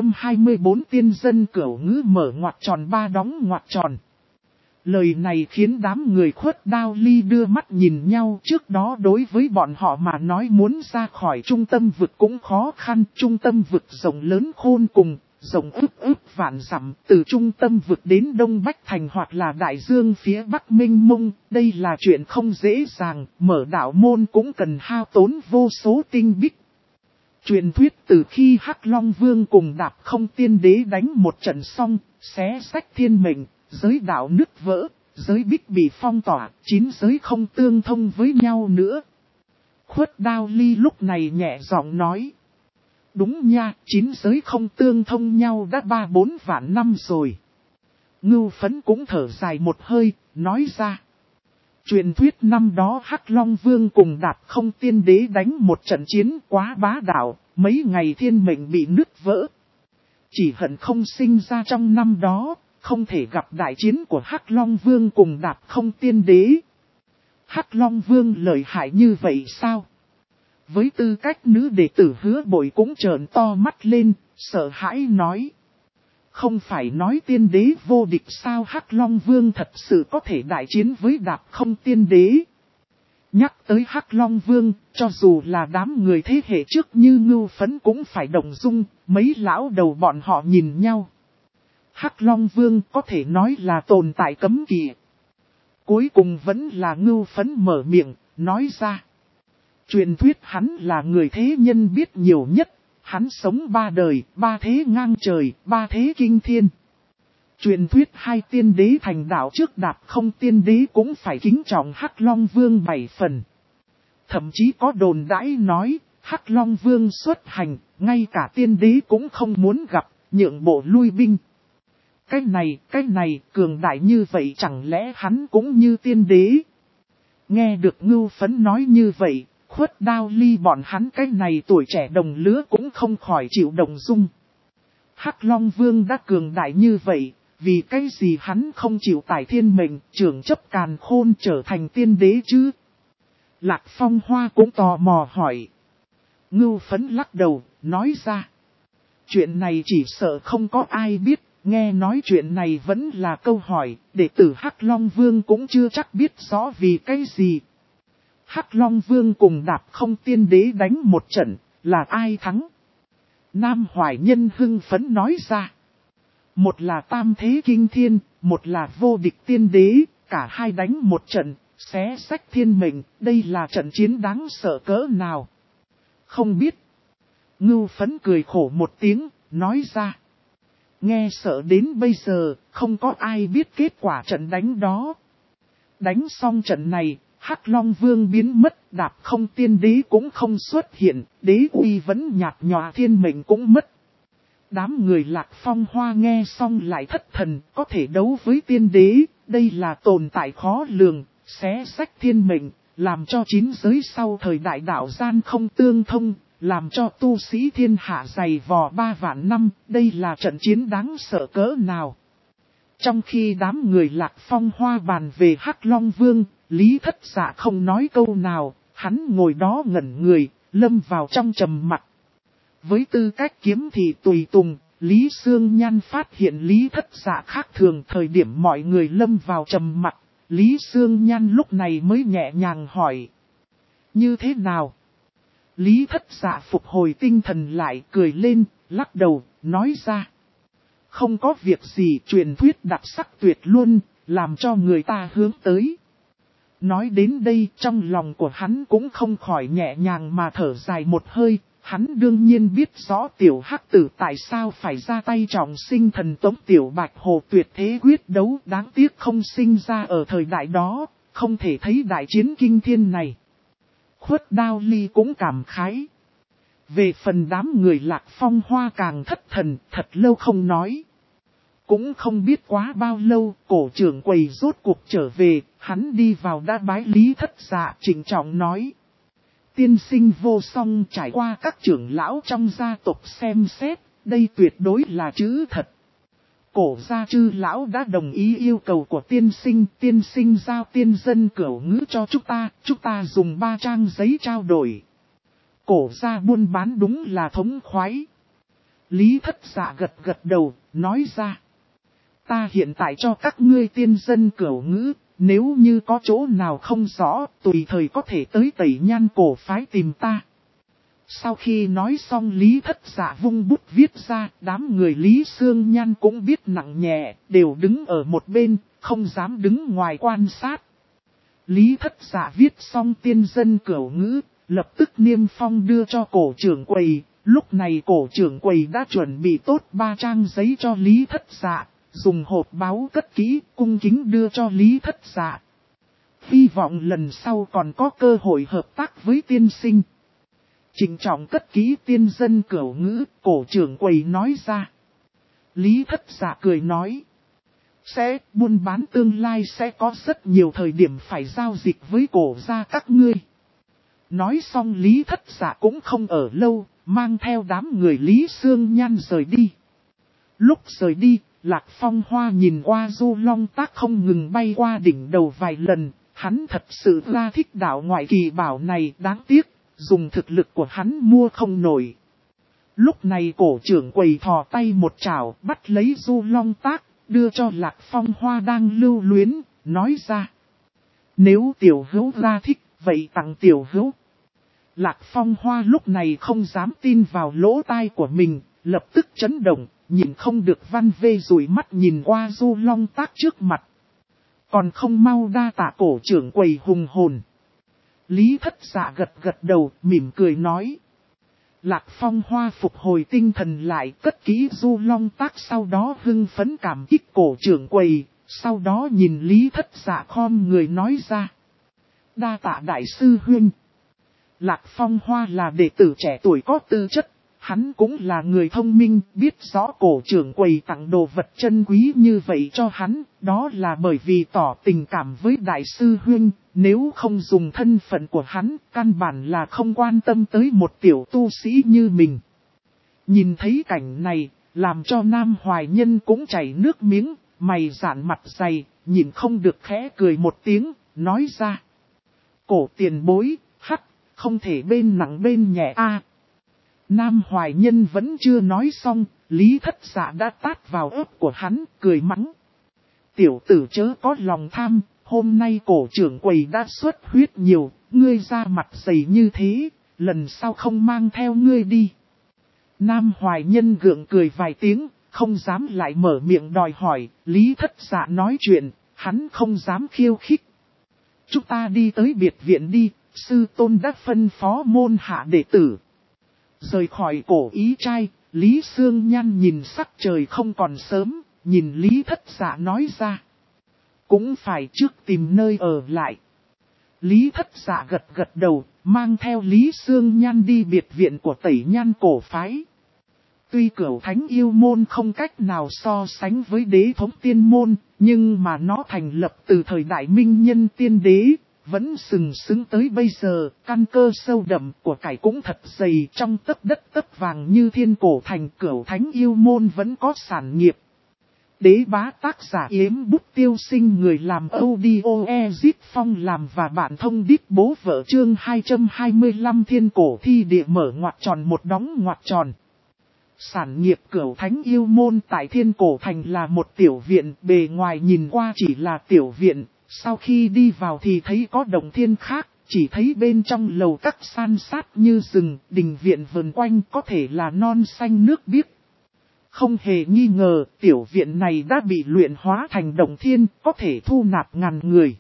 224 tiên dân cửu ngữ mở ngoặc tròn ba đóng ngoặc tròn. Lời này khiến đám người Khuất Đao Ly đưa mắt nhìn nhau, trước đó đối với bọn họ mà nói muốn ra khỏi trung tâm vực cũng khó khăn, trung tâm vực rộng lớn khôn cùng, rộng ức vạn dặm, từ trung tâm vực đến Đông Bách Thành hoặc là Đại Dương phía Bắc Minh Mông, đây là chuyện không dễ dàng, mở đạo môn cũng cần hao tốn vô số tinh bích. Truyền thuyết từ khi Hắc Long Vương cùng Đạp Không Tiên Đế đánh một trận xong, xé sách thiên mệnh, giới đạo nứt vỡ, giới bích bị phong tỏa, 9 giới không tương thông với nhau nữa. Khuất Đao Ly lúc này nhẹ giọng nói. Đúng nha, 9 giới không tương thông nhau đã 3-4 vạn năm rồi. Ngưu Phấn cũng thở dài một hơi, nói ra. Truyền thuyết năm đó Hắc Long Vương cùng Đạp Không Tiên Đế đánh một trận chiến quá bá đạo, mấy ngày thiên mệnh bị nứt vỡ. Chỉ hận không sinh ra trong năm đó, không thể gặp đại chiến của Hắc Long Vương cùng Đạp Không Tiên Đế. Hắc Long Vương lợi hại như vậy sao? Với tư cách nữ đệ tử Hứa Bội cũng trợn to mắt lên, sợ hãi nói. Không phải nói tiên đế vô địch sao, Hắc Long Vương thật sự có thể đại chiến với Đạp Không Tiên Đế. Nhắc tới Hắc Long Vương, cho dù là đám người thế hệ trước như Ngưu Phấn cũng phải động dung, mấy lão đầu bọn họ nhìn nhau. Hắc Long Vương có thể nói là tồn tại cấm kỵ. Cuối cùng vẫn là Ngưu Phấn mở miệng, nói ra. Truyền thuyết hắn là người thế nhân biết nhiều nhất, hắn sống 3 đời, 3 thế ngang trời, 3 thế kinh thiên. Truyền thuyết 2 tiên đế thành đạo trước Đạp Không Tiên Đế cũng phải kính trọng Hắc Long Vương 7 phần. Thậm chí có đồn đãi nói, Hắc Long Vương xuất hành, ngay cả tiên đế cũng không muốn gặp, nhượng bộ lui binh. Cái này, cường đại như vậy chẳng lẽ hắn cũng như tiên đế? Nghe được Ngưu Phấn nói như vậy, Khuất Đao Ly bọn hắn cái này tuổi trẻ đồng lứa cũng không khỏi chịu động dung. Hắc Long Vương đã cường đại như vậy, vì cái gì hắn không chịu tải thiên mệnh, trưởng chấp càn khôn trở thành tiên đế chứ? Lạc Phong Hoa cũng tò mò hỏi. Ngưu Phấn lắc đầu, nói ra. Chuyện này chỉ sợ không có ai biết, nghe nói chuyện này vẫn là câu hỏi, đệ tử Hắc Long Vương cũng chưa chắc biết rõ vì cái gì. Hắc Long Vương cùng Đạp Không Tiên Đế đánh một trận, là ai thắng? Nam Hoài Nhân hưng phấn nói ra. Một là tam thế kinh thiên, một là vô địch tiên đế, cả hai đánh một trận, xé sách thiên mệnh, đây là trận chiến đáng sợ cỡ nào? Không biết. Ngưu Phấn cười khổ một tiếng, nói ra. Nghe sợ đến bây giờ, không có ai biết kết quả trận đánh đó. Đánh xong trận này, Hắc Long Vương biến mất, Đạp Không Tiên Đế cũng không xuất hiện, đế uy vẫn nhạt nhòa, thiên mệnh cũng mất. Đám người Lạc Phong Hoa nghe xong lại thất thần, có thể đấu với tiên đế, đây là tồn tại khó lường, xé sách thiên mệnh, làm cho 9 giới sau thời đại đạo gian không tương thông, làm cho tu sĩ thiên hạ dày vò 3 vạn năm, đây là trận chiến đáng sợ cỡ nào. Trong khi đám người Lạc Phong Hoa bàn về Hắc Long Vương, Lý Thất Dạ không nói câu nào, hắn ngồi đó ngẩn người, lâm vào trong trầm mặc. Với tư cách kiếm thị tùy tùng, Lý Sương Nhan phát hiện Lý Thất Dạ khác thường, thời điểm mọi người lâm vào trầm mặc, Lý Sương Nhan lúc này mới nhẹ nhàng hỏi. Như thế nào? Lý Thất Dạ phục hồi tinh thần lại, cười lên, lắc đầu, nói ra. không có việc gì, truyền thuyết đặc sắc tuyệt luôn, làm cho người ta hướng tới. Nói đến đây, trong lòng của hắn cũng không khỏi nhẹ nhàng mà thở dài một hơi. Hắn đương nhiên biết rõ tiểu hắc tử tại sao phải ra tay trọng sinh thần tống tiểu bạch hồ tuyệt thế quyết đấu, đáng tiếc không sinh ra ở thời đại đó, không thể thấy đại chiến kinh thiên này. Khuất Đao Ly cũng cảm khái. Về phần đám người Lạc Phong Hoa càng thất thần, thật lâu không nói. Cũng không biết quá bao lâu, cổ trưởng quầy rốt cuộc trở về, hắn đi vào đã bái Lý Thất Dạ, trịnh trọng nói. Tiên sinh vô song trải qua các trưởng lão trong gia tộc xem xét, đây tuyệt đối là chữ thật. Cổ gia chư lão đã đồng ý yêu cầu của tiên sinh giao tiên dân cửu ngữ cho chúng ta dùng 3 trang giấy trao đổi. Cổ gia buôn bán đúng là thống khoái. Lý Thất Dạ gật gật đầu, nói ra. Ta hiện tại cho các ngươi tiên dân cửu ngữ, nếu như có chỗ nào không rõ, tùy thời có thể tới Tẩy Nhan cổ phái tìm ta. Sau khi nói xong Lý Thất Dạ vung bút viết ra, đám người Lý Sương Nhan cũng biết nặng nhẹ, đều đứng ở một bên, không dám đứng ngoài quan sát. Lý Thất Dạ viết xong tiên dân cửu ngữ, lập tức niêm phong đưa cho cổ trưởng quầy. Lúc này cổ trưởng quầy đã chuẩn bị tốt 3 trang giấy cho Lý Thất Dạ, dùng hộp báu cất kỹ, cung kính đưa cho Lý Thất Dạ. Hy vọng lần sau còn có cơ hội hợp tác với tiên sinh. Trịnh trọng cất kỹ tiên dân cửu ngữ, cổ trưởng quầy nói ra. Lý Thất Dạ cười nói. Buôn bán tương lai sẽ có rất nhiều thời điểm phải giao dịch với cổ gia các ngươi. Nói xong Lý Thất Dạ cũng không ở lâu, mang theo đám người Lý Sương Nhan rời đi. Lúc rời đi, Lạc Phong Hoa nhìn qua Du Long Tác không ngừng bay qua đỉnh đầu vài lần, hắn thật sự ra thích đạo ngoại kỳ bảo này, đáng tiếc, dùng thực lực của hắn mua không nổi. Lúc này cổ trưởng quầy thò tay một chảo bắt lấy Du Long Tác, đưa cho Lạc Phong Hoa đang lưu luyến, nói ra. Nếu tiểu hữu ra thích, vậy tặng tiểu hữu. Lạc Phong Hoa lúc này không dám tin vào lỗ tai của mình, lập tức chấn động, nhìn không được văn vê rủi mắt nhìn qua Du Long Tác trước mặt. Còn không mau đa tạ cổ trưởng quầy hùng hồn. Lý Thất Dạ gật gật đầu, mỉm cười nói. Lạc Phong Hoa phục hồi tinh thần lại, cất kỹ Du Long Tác, sau đó hưng phấn cảm kích cổ trưởng quầy, sau đó nhìn Lý Thất Dạ khom người nói ra. Đa tạ đại sư huynh. Lạc Phong Hoa là đệ tử trẻ tuổi có tư chất, hắn cũng là người thông minh, biết rõ cổ trưởng quầy tặng đồ vật chân quý như vậy cho hắn, đó là bởi vì tỏ tình cảm với đại sư huynh, nếu không dùng thân phận của hắn, căn bản là không quan tâm tới một tiểu tu sĩ như mình. Nhìn thấy cảnh này, làm cho Nam Hoài Nhân cũng chảy nước miếng, mày dạn mặt dày, nhìn không được khẽ cười một tiếng, nói ra. Cổ tiền bối, không thể bên nặng bên nhẹ a. Nam Hoài Nhân vẫn chưa nói xong, Lý Thất Dạ đã tát vào ớt của hắn, cười mắng. Tiểu tử chớ có lòng tham, hôm nay cổ trưởng quầy đã xuất huyết nhiều, ngươi ra mặt dày như thế, lần sau không mang theo ngươi đi. Nam Hoài Nhân gượng cười vài tiếng, không dám lại mở miệng đòi hỏi, Lý Thất Dạ nói chuyện, hắn không dám khiêu khích. Chúng ta đi tới biệt viện đi, sư tôn đã phân phó môn hạ đệ tử. Rời khỏi cổ ý trai, Lý Sương Nhan nhìn sắc trời không còn sớm, nhìn Lý Thất Dạ nói ra. Cũng phải trước tìm nơi ở lại. Lý Thất Dạ gật gật đầu, mang theo Lý Sương Nhan đi biệt viện của Tẩy Nhan cổ phái. Tuy Cửu Thánh yêu môn không cách nào so sánh với Đế thống tiên môn, nhưng mà nó thành lập từ thời đại Minh Nhân tiên đế, vẫn sừng sững tới bây giờ, căn cơ sâu đậm của cải cũng thật dày, trong tấc đất tấc vàng như Thiên Cổ Thành. Cửu Thánh yêu môn vẫn có sản nghiệp. Đế bá tác giả Yếm Bút Tiêu Sinh, người làm audio Ezit Phong làm và bản thông điệp bố vợ, chương 225 Thiên Cổ Thi Địa mở ngoặc tròn một đóng ngoặc tròn. Sản nghiệp Cửu Thánh yêu môn tại Thiên Cổ Thành là một tiểu viện, bề ngoài nhìn qua chỉ là tiểu viện, sau khi đi vào thì thấy có động thiên khác, chỉ thấy bên trong lầu các san sát như rừng, đình viện vần quanh có thể là non xanh nước biếc. Không hề nghi ngờ, tiểu viện này đã bị luyện hóa thành động thiên, có thể thu nạp ngàn người.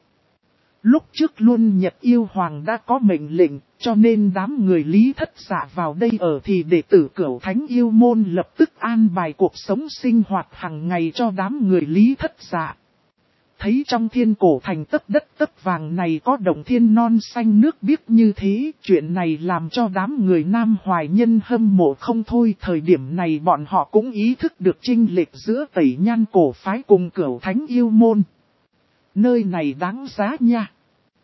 Lúc trước luôn Nhật Yêu Hoàng đã có mệnh lệnh, cho nên đám người Lý Thất Dạ vào đây ở thì đệ tử Cửu Thánh Yêu Môn lập tức an bài cuộc sống sinh hoạt hàng ngày cho đám người Lý Thất Dạ. Thấy trong thiên cổ thành tấc đất tấc vàng này có động thiên non xanh nước biếc như thế, chuyện này làm cho đám người Nam Hoài Nhân hâm mộ không thôi. Thời điểm này bọn họ cũng ý thức được chênh lệch giữa Tẩy Nhan cổ phái cùng Cửu Thánh Yêu Môn. Nơi này đáng giá nha.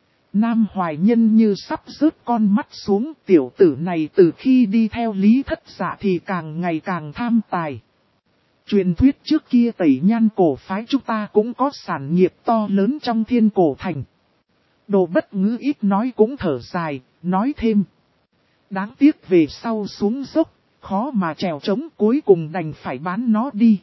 Nam Hoài Nhân như sắp rớt con mắt xuống, tiểu tử này từ khi đi theo Lý Thất Dạ thì càng ngày càng tham tài. Truyền thuyết trước kia Tẩy Nhan cổ phái chúng ta cũng có sản nghiệp to lớn trong thiên cổ thành. Đồ Bất Ngữ ít nói cũng thở dài, nói thêm. Đáng tiếc về sau xuống dốc, khó mà trèo trống, cuối cùng đành phải bán nó đi.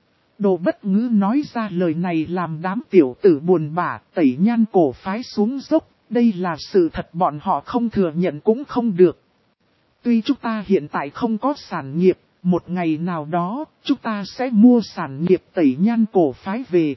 Đồ Bất Ngữ nói ra lời này làm đám tiểu tử buồn bã. Tẩy Nhan cổ phái xuống dốc, đây là sự thật, bọn họ không thừa nhận cũng không được. Tuy chúng ta hiện tại không có sản nghiệp, một ngày nào đó, chúng ta sẽ mua sản nghiệp Tẩy Nhan cổ phái về.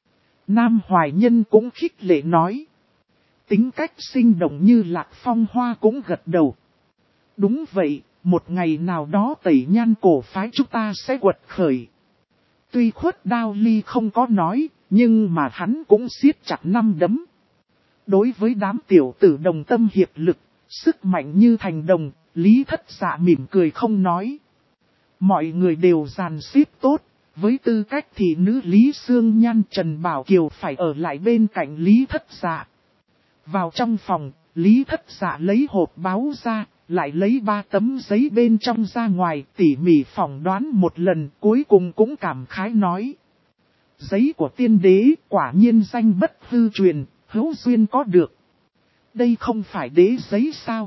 Nam Hoài Nhân cũng khích lệ nói. Tính cách sinh động như Lạc Phong Hoa cũng gật đầu. Đúng vậy, một ngày nào đó Tẩy Nhan cổ phái chúng ta sẽ quật khởi. Tuy Khuất Đao Ly không có nói, nhưng mà hắn cũng siết chặt năm đấm. Đối với đám tiểu tử đồng tâm hiệp lực, sức mạnh như thành đồng, Lý Thất Dạ mỉm cười không nói. Mọi người đều dàn xếp tốt, với tư cách thị nữ Lý Sương Nhan Trần Bảo Kiều phải ở lại bên cạnh Lý Thất Dạ. Vào trong phòng, Lý Thất Dạ lấy hộp báo ra, lại lấy 3 tấm giấy bên trong ra ngoài, tỉ mỉ phỏng đoán một lần, cuối cùng cũng cảm khái nói. Giấy của tiên đế quả nhiên danh bất hư truyền, hữu duyên có được. Đây không phải đế giấy sao?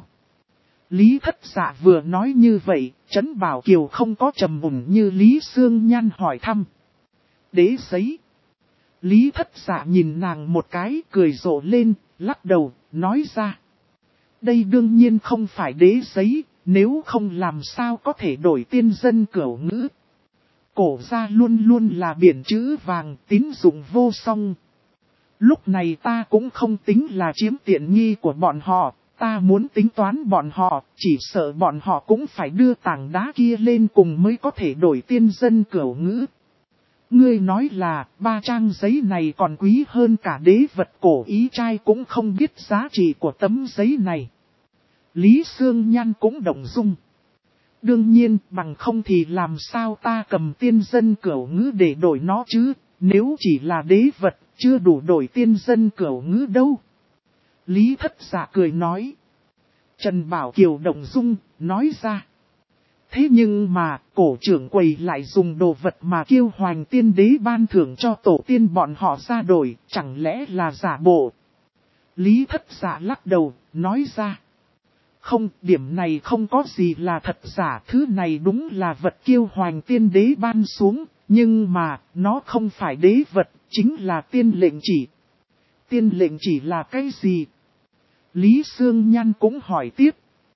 Lý Thất Dạ vừa nói như vậy, Trấn Bảo Kiều không có trầm mùn như Lý Sương Nhan hỏi thăm. Đế giấy. Lý Thất Dạ nhìn nàng một cái, cười rộ lên, lắc đầu, nói ra. Đây đương nhiên không phải đế giấy, nếu không làm sao có thể đổi tiên dân cửu ngữ. Cổ gia luôn luôn là biển chữ vàng, tín dụng vô song. Lúc này ta cũng không tính là chiếm tiện nghi của bọn họ, ta muốn tính toán bọn họ, chỉ sợ bọn họ cũng phải đưa tảng đá kia lên cùng mới có thể đổi tiên dân cửu ngữ. Ngươi nói là 3 trang giấy này còn quý hơn cả đế vật cổ ý trai cũng không biết giá trị của tấm giấy này. Lý Sương Nhan cũng động dung. Đương nhiên bằng không thì làm sao ta cầm tiên dân cửu ngữ để đổi nó chứ, nếu chỉ là đế vật chưa đủ đổi tiên dân cửu ngữ đâu. Lý Thất Dạ cười nói. Trần Bảo Kiều động dung, nói ra. Thế nhưng mà, cổ trưởng quầy lại dùng đồ vật mà Kiêu Hoành tiên đế ban thưởng cho tổ tiên bọn họ ra đổi, chẳng lẽ là giả bộ? Lý Thất Dạ lắc đầu, nói ra. Không, điểm này không có gì là thật giả, thứ này đúng là vật Kiêu Hoành tiên đế ban xuống, nhưng mà, nó không phải đế vật, chính là tiên lệnh chỉ. Tiên lệnh chỉ là cái gì? Lý Sương Nhan cũng hỏi tiếp.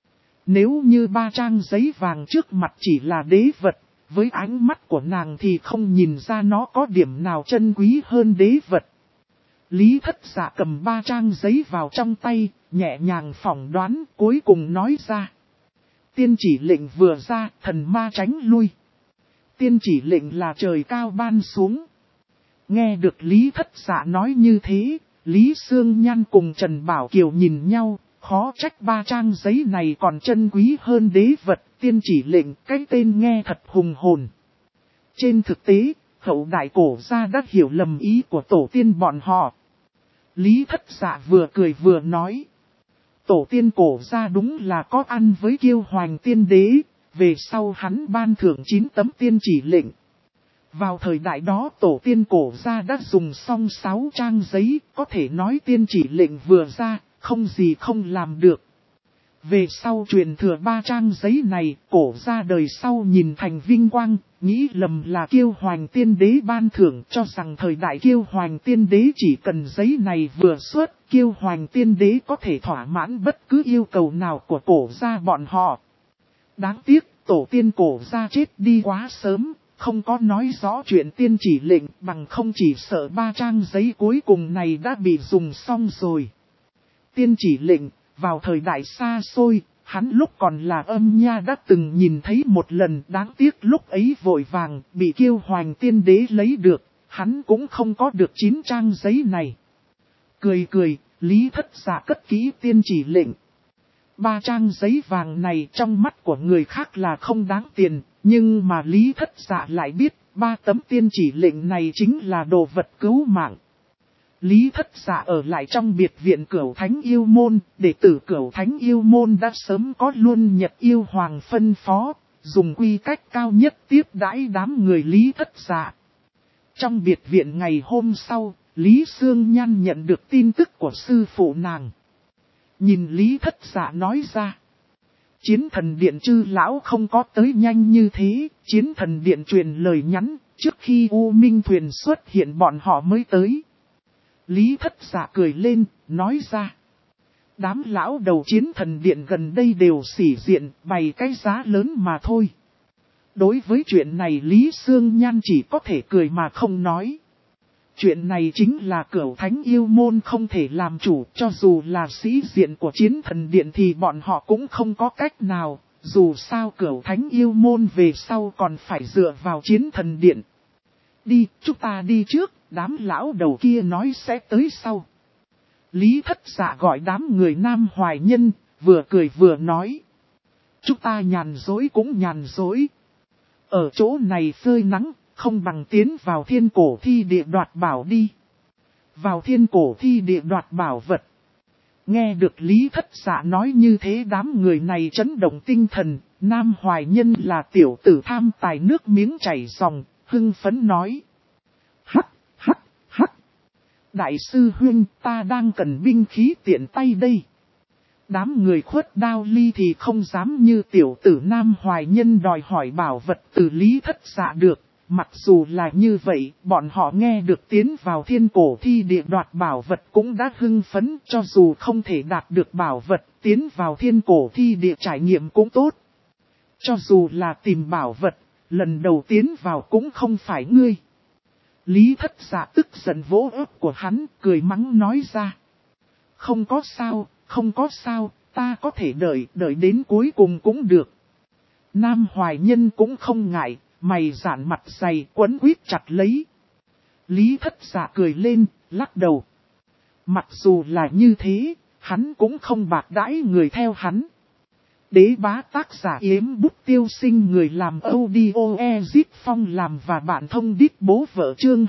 Nếu như 3 trang giấy vàng trước mặt chỉ là đế vật, với ánh mắt của nàng thì không nhìn ra nó có điểm nào chân quý hơn đế vật. Lý Thất Dạ cầm 3 trang giấy vào trong tay, nhẹ nhàng phỏng đoán, cuối cùng nói ra. Tiên chỉ lệnh vừa ra, thần ma tránh lui. Tiên chỉ lệnh là trời cao ban xuống. Nghe được Lý Thất Dạ nói như thế, Lý Sương Nhan cùng Trần Bảo Kiều nhìn nhau, khó trách 3 trang giấy này còn chân quý hơn đế vật, tiên chỉ lệnh, cái tên nghe thật hùng hồn. Trên thực tế, hậu đại cổ gia đã hiểu lầm ý của tổ tiên bọn họ. Lý Thất Dạ vừa cười vừa nói. Tổ tiên cổ gia đúng là có ăn với Kiêu Hoành tiên đế, về sau hắn ban thưởng 9 tấm tiên chỉ lệnh. Vào thời đại đó tổ tiên cổ gia đã dùng xong 6 trang giấy, có thể nói tiên chỉ lệnh vừa ra, không gì không làm được. Về sau truyền thừa 3 trang giấy này, cổ gia đời sau nhìn thành vinh quang, nghĩ lầm là Kiêu Hoành tiên đế ban thưởng, cho rằng thời đại Kiêu Hoành tiên đế chỉ cần giấy này vừa xuất, Kiêu Hoành tiên đế có thể thỏa mãn bất cứ yêu cầu nào của cổ gia bọn họ. Đáng tiếc, tổ tiên cổ gia chết đi quá sớm, không có nói rõ chuyện tiên chỉ lệnh, bằng không chỉ sợ 3 trang giấy cuối cùng này đã bị dùng xong rồi. Tiên chỉ lệnh, vào thời đại xa xôi, hắn lúc còn là âm nha đã từng nhìn thấy một lần, đáng tiếc lúc ấy vội vàng bị Kiêu Hoành Tiên Đế lấy được, hắn cũng không có được 9 trang giấy này. Cười cười, Lý Thất Dạ cất kỹ tiên chỉ lệnh. 3 trang giấy vàng này trong mắt của người khác là không đáng tiền, nhưng mà Lý Thất Dạ lại biết 3 tấm tiên chỉ lệnh này chính là đồ vật cứu mạng. Lý Thất Dạ ở lại trong biệt viện Cửu Thánh Yêu Môn, đệ tử Cửu Thánh Yêu Môn đã sớm có luôn Nhật Yêu Hoàng phân phó, dùng quy cách cao nhất tiếp đãi đám người Lý Thất Dạ. Trong biệt viện ngày hôm sau, Lý Sương Nhan nhận được tin tức của sư phụ nàng. Nhìn Lý Thất Dạ nói ra. Chiến thần điện chư lão không có tới nhanh như thế, chiến thần điện truyền lời nhắn, trước khi U Minh thuyền xuất hiện bọn họ mới tới. Lý Thất Dạ cười lên, nói ra. Đám lão đầu chiến thần điện gần đây đều sỉ diện, bày cái giá lớn mà thôi. Đối với chuyện này Lý Sương Nhan chỉ có thể cười mà không nói. Chuyện này chính là Cửu Thánh Yêu Môn không thể làm chủ, cho dù là sĩ diện của chiến thần điện thì bọn họ cũng không có cách nào, dù sao Cửu Thánh Yêu Môn về sau còn phải dựa vào chiến thần điện. Đi, chúng ta đi trước, đám lão đầu kia nói sẽ tới sau. Lý Thất Dạ gọi đám người Nam Hoài Nhân, vừa cười vừa nói. Chúng ta nhàn dối cũng nhàn dối. Ở chỗ này phơi nắng, không bằng tiến vào thiên cổ thi địa đoạt bảo đi. Vào thiên cổ thi địa đoạt bảo vật. Nghe được Lý Thất Dạ nói như thế đám người này chấn động tinh thần, Nam Hoài Nhân là tiểu tử tham tài nước miếng chảy ròng, hưng phấn nói. Hắc, hắc, hắc. Đại sư huynh, ta đang cần binh khí tiện tay đây. Đám người khuất đao ly thì không dám như tiểu tử Nam Hoài Nhân đòi hỏi bảo vật từ Lý Thất Dạ được. Mặc dù là như vậy, bọn họ nghe được tiến vào thiên cổ thi địa đoạt bảo vật cũng đã hưng phấn, cho dù không thể đạt được bảo vật, tiến vào thiên cổ thi địa trải nghiệm cũng tốt. Cho dù là tìm bảo vật, lần đầu tiến vào cũng không phải ngươi. Lý Thất Dạ tức giận vỗ ớt của hắn, cười mắng nói ra. Không có sao, không có sao, ta có thể đợi đến cuối cùng cũng được. Nam Hoài Nhân cũng không ngại. Mày giãn mặt dày quấn quýt chặt lấy. Lý Thất Dạ cười lên, lắc đầu. Mặc dù là như thế, hắn cũng không bạc đãi người theo hắn. Đế bá tác giả Yếm Bút Tiêu Sinh người làm audio Ezip Phong làm và bạn thông đít bố vợ chương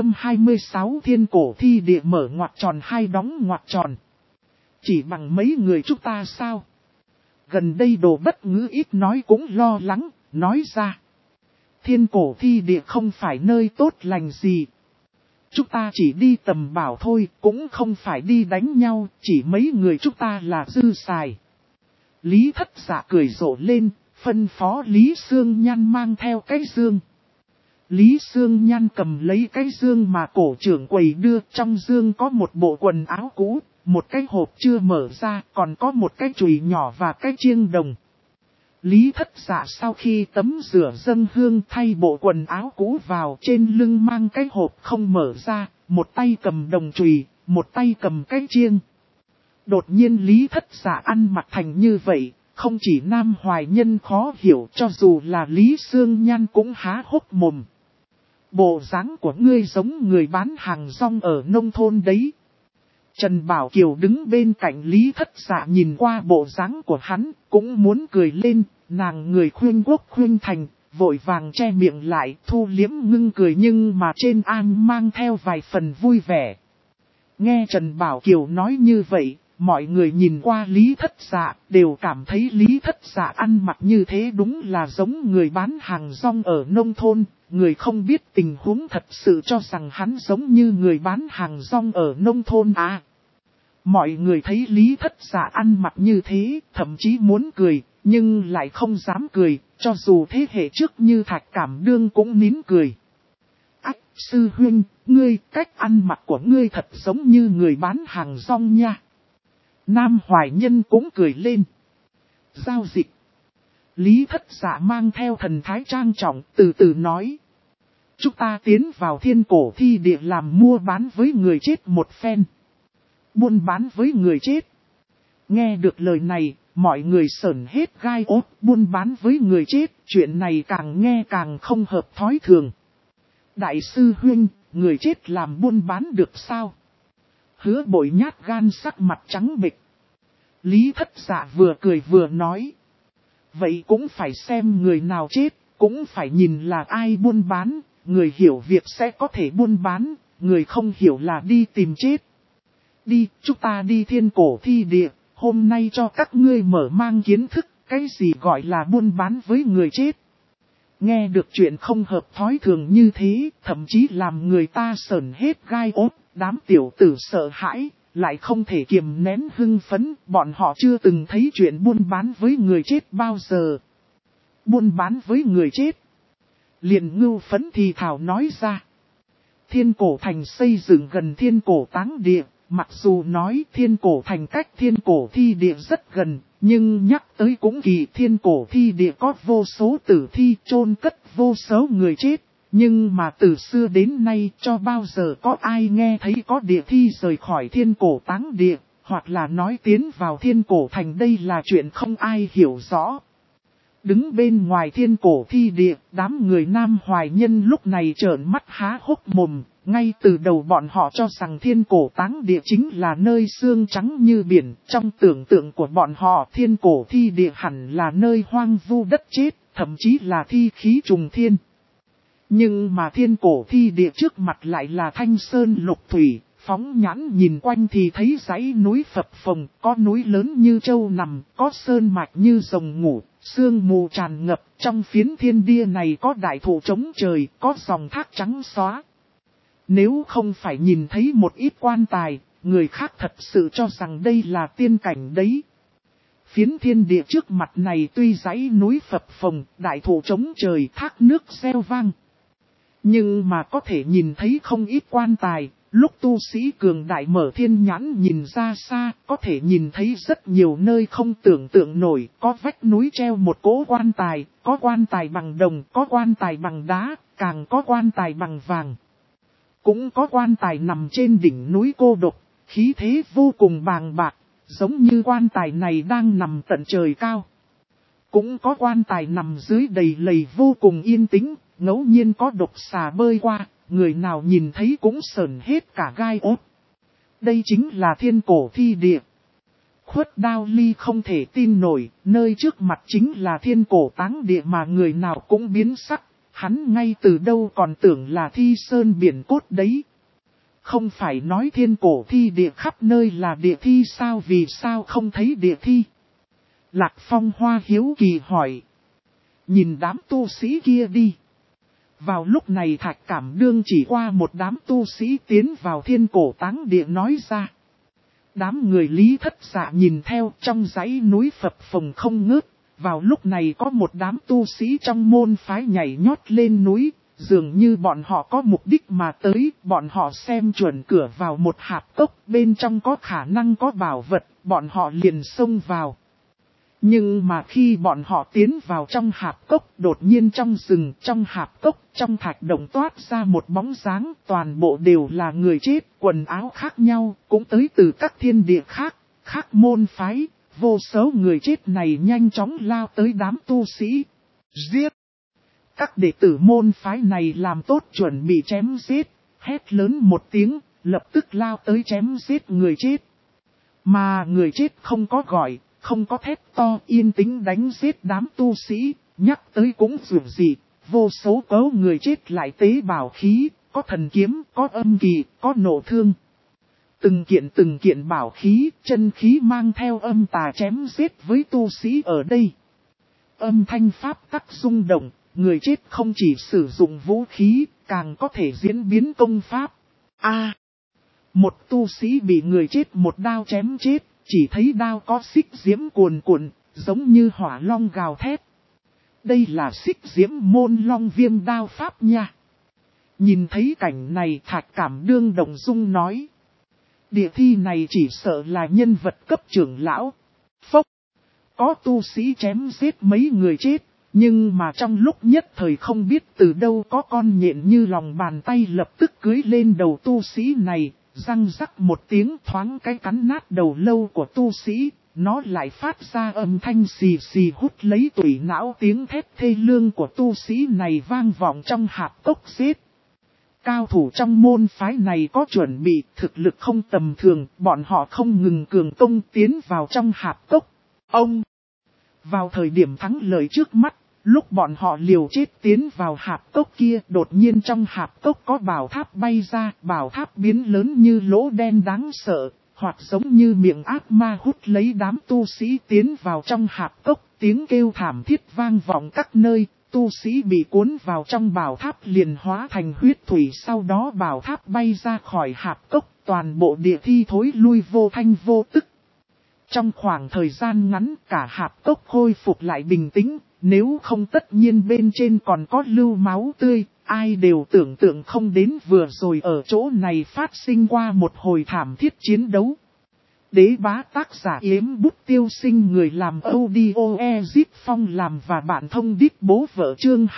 226 thiên cổ thi địa mở ngoặc tròn hai đóng ngoặc tròn. Chỉ bằng mấy người chúng ta sao? Gần đây đồ bất ngữ ít nói cũng lo lắng, nói ra. Thiên cổ thi địa không phải nơi tốt lành gì. Chúng ta chỉ đi tầm bảo thôi, cũng không phải đi đánh nhau, chỉ mấy người chúng ta là dư xài. Lý Thất Dạ cười rộ lên, phân phó Lý Sương Nhan mang theo cái dương. Lý Sương Nhan cầm lấy cái dương mà cổ trưởng quầy đưa, trong dương có một bộ quần áo cũ, một cái hộp chưa mở ra, còn có một cái chùy nhỏ và cái chiêng đồng. Lý Thất Dạ sau khi tắm rửa dâng hương thay bộ quần áo cũ vào trên lưng mang cái hộp không mở ra, một tay cầm đồng chùy, một tay cầm cái chiêng. Đột nhiên Lý Thất Dạ ăn mặc thành như vậy, không chỉ Nam Hoài Nhân khó hiểu cho dù là Lý Sương Nhan cũng há hốc mồm. Bộ dáng của ngươi giống người bán hàng rong ở nông thôn đấy. Trần Bảo Kiều đứng bên cạnh Lý Thất Dạ nhìn qua bộ dáng của hắn, cũng muốn cười lên, nàng người khuyên quốc khuyên thành, vội vàng che miệng lại, thu liếm ngưng cười nhưng mà trên an mang theo vài phần vui vẻ. Nghe Trần Bảo Kiều nói như vậy, mọi người nhìn qua Lý Thất Dạ, đều cảm thấy Lý Thất Dạ ăn mặc như thế đúng là giống người bán hàng rong ở nông thôn, người không biết tình huống thật sự cho rằng hắn giống như người bán hàng rong ở nông thôn à. Mọi người thấy Lý Thất Dạ ăn mặc như thế, thậm chí muốn cười, nhưng lại không dám cười, cho dù thế hệ trước như Thạch Cảm Đương cũng nín cười. Ách, sư huynh, ngươi, cách ăn mặc của ngươi thật giống như người bán hàng rong nha. Nam Hoài Nhân cũng cười lên. Giao dịch. Lý Thất Dạ mang theo thần thái trang trọng, từ từ nói, Chúng ta tiến vào thiên cổ thi địa làm mua bán với người chết một phen. Buôn bán với người chết. Nghe được lời này, mọi người sởn hết gai ốt. Buôn bán với người chết, chuyện này càng nghe càng không hợp thói thường. Đại sư huynh, người chết làm buôn bán được sao? Hứa Bội nhát gan sắc mặt trắng bệch. Lý Thất Dạ vừa cười vừa nói. Vậy cũng phải xem người nào chết, cũng phải nhìn là ai buôn bán. Người hiểu việc sẽ có thể buôn bán, người không hiểu là đi tìm chết. Đi, chúng ta đi thiên cổ thi địa, hôm nay cho các ngươi mở mang kiến thức, cái gì gọi là buôn bán với người chết. Nghe được chuyện không hợp thói thường như thế, thậm chí làm người ta sởn hết gai ốt, đám tiểu tử sợ hãi, lại không thể kiềm nén hưng phấn, bọn họ chưa từng thấy chuyện buôn bán với người chết bao giờ. Buôn bán với người chết. Liền ngưu phấn thì thảo nói ra. Thiên cổ thành xây dựng gần thiên cổ táng địa, mặc dù nói thiên cổ thành cách thiên cổ thi địa rất gần, nhưng nhắc tới cũng kỳ, thiên cổ thi địa có vô số tử thi chôn cất vô số người chết. Nhưng mà từ xưa đến nay cho bao giờ có ai nghe thấy có địa thi rời khỏi thiên cổ táng địa, hoặc là nói tiến vào thiên cổ thành, đây là chuyện không ai hiểu rõ. Đứng bên ngoài thiên cổ thi địa, đám người Nam Hoài Nhân lúc này trợn mắt há hốc mồm, ngay từ đầu bọn họ cho rằng thiên cổ táng địa chính là nơi xương trắng như biển, trong tưởng tượng của bọn họ thiên cổ thi địa hẳn là nơi hoang vu đất chết, thậm chí là thi khí trùng thiên. Nhưng mà thiên cổ thi địa trước mặt lại là thanh sơn lục thủy, phóng nhãn nhìn quanh thì thấy dãy núi phập phồng, có núi lớn như châu nằm, có sơn mạch như rồng ngủ, sương mù tràn ngập, trong phiến thiên địa này có đại thụ trống trời, có dòng thác trắng xóa. Nếu không phải nhìn thấy một ít quan tài, người khác thật sự cho rằng đây là tiên cảnh đấy. Phiến thiên địa trước mặt này tuy dãy núi phập phồng, đại thụ trống trời, thác nước reo vang. Nhưng mà có thể nhìn thấy không ít quan tài, lúc tu sĩ cường đại mở thiên nhãn nhìn ra xa, có thể nhìn thấy rất nhiều nơi không tưởng tượng nổi, có vách núi treo một cỗ quan tài, có quan tài bằng đồng, có quan tài bằng đá, càng có quan tài bằng vàng. Cũng có quan tài nằm trên đỉnh núi cô độc, khí thế vô cùng bàng bạc, giống như quan tài này đang nằm tận trời cao. Cũng có quan tài nằm dưới đầy lầy vô cùng yên tĩnh, ngẫu nhiên có độc xà bơi qua, người nào nhìn thấy cũng sởn hết cả gai ốt. Đây chính là thiên cổ thi địa. Khuất Đao Ly không thể tin nổi, nơi trước mặt chính là thiên cổ táng địa mà người nào cũng biến sắc, hắn ngay từ đâu còn tưởng là thi sơn biển cốt đấy. Không phải nói thiên cổ thi địa khắp nơi là địa thi sao, vì sao không thấy địa thi? Lạc Phong Hoa hiếu kỳ hỏi. Nhìn đám tu sĩ kia đi. Vào lúc này Thạch Cảm Đương chỉ qua một đám tu sĩ tiến vào thiên cổ táng địa nói ra. Đám người Lý Thất Dạ nhìn theo trong dãy núi phập phồng không ngớt. Vào lúc này có một đám tu sĩ trong môn phái nhảy nhót lên núi. Dường như bọn họ có mục đích mà tới, bọn họ xem chuẩn cửa vào một hạp cốc, bên trong có khả năng có bảo vật, bọn họ liền xông vào. Nhưng mà khi bọn họ tiến vào trong hạp cốc, đột nhiên trong rừng, trong hạp cốc, trong thạch động toát ra một bóng dáng, toàn bộ đều là người chết, quần áo khác nhau, cũng tới từ các thiên địa khác, khác môn phái, vô số người chết này nhanh chóng lao tới đám tu sĩ, giết. Các đệ tử môn phái này làm tốt chuẩn bị chém giết, hét lớn một tiếng, lập tức lao tới chém giết người chết. Mà người chết không có gọi, không có thét to, yên tĩnh đánh giết đám tu sĩ, nhắc tới cũng dù gì, vô số cấu người chết lại tế bảo khí, có thần kiếm, có âm kỳ, có nộ thương. Từng kiện bảo khí, chân khí mang theo âm tà chém giết với tu sĩ ở đây. Âm thanh pháp tắc rung động, người chết không chỉ sử dụng vũ khí, càng có thể diễn biến công pháp. Một tu sĩ bị người chết một đao chém chết, chỉ thấy đao có xích diễm cuồn cuộn, giống như hỏa long gào thét. Đây là xích diễm môn long viêm đao pháp nha. Nhìn thấy cảnh này Thạch Cảm Đương động dung nói. Địa thi này chỉ sợ là nhân vật cấp trưởng lão. Phốc. Có tu sĩ chém giết mấy người chết, Nhưng mà trong lúc nhất thời không biết từ đâu có con nhện như lòng bàn tay lập tức cưới lên đầu tu sĩ này, răng rắc một tiếng thoáng cái cắn nát đầu lâu của tu sĩ, nó lại phát ra âm thanh xì xì hút lấy tủy não, tiếng thét thê lương của tu sĩ này vang vọng trong hạp cốc giết. Cao thủ trong môn phái này có chuẩn bị, thực lực không tầm thường, bọn họ không ngừng cường công tiến vào trong hạp cốc. Vào thời điểm thắng lợi trước mắt, lúc bọn họ liều chết tiến vào hạp cốc kia, đột nhiên trong hạp cốc có bảo tháp bay ra, bảo tháp biến lớn như lỗ đen đáng sợ, hoặc giống như miệng ác ma hút lấy đám tu sĩ tiến vào trong hạp cốc, tiếng kêu thảm thiết vang vọng các nơi, tu sĩ bị cuốn vào trong bảo tháp liền hóa thành huyết thủy, sau đó bảo tháp bay ra khỏi hạp cốc, toàn bộ địa thi thối lui vô thanh vô tức. Trong khoảng thời gian ngắn cả hạp cốc khôi phục lại bình tĩnh, nếu không tất nhiên bên trên còn có lưu máu tươi, ai đều tưởng tượng không đến vừa rồi ở chỗ này phát sinh qua một hồi thảm thiết chiến đấu. Đế bá tác giả Yếm Bút Tiêu Sinh, người làm audio Ezip Phong làm và bạn thông đít bố vợ, chương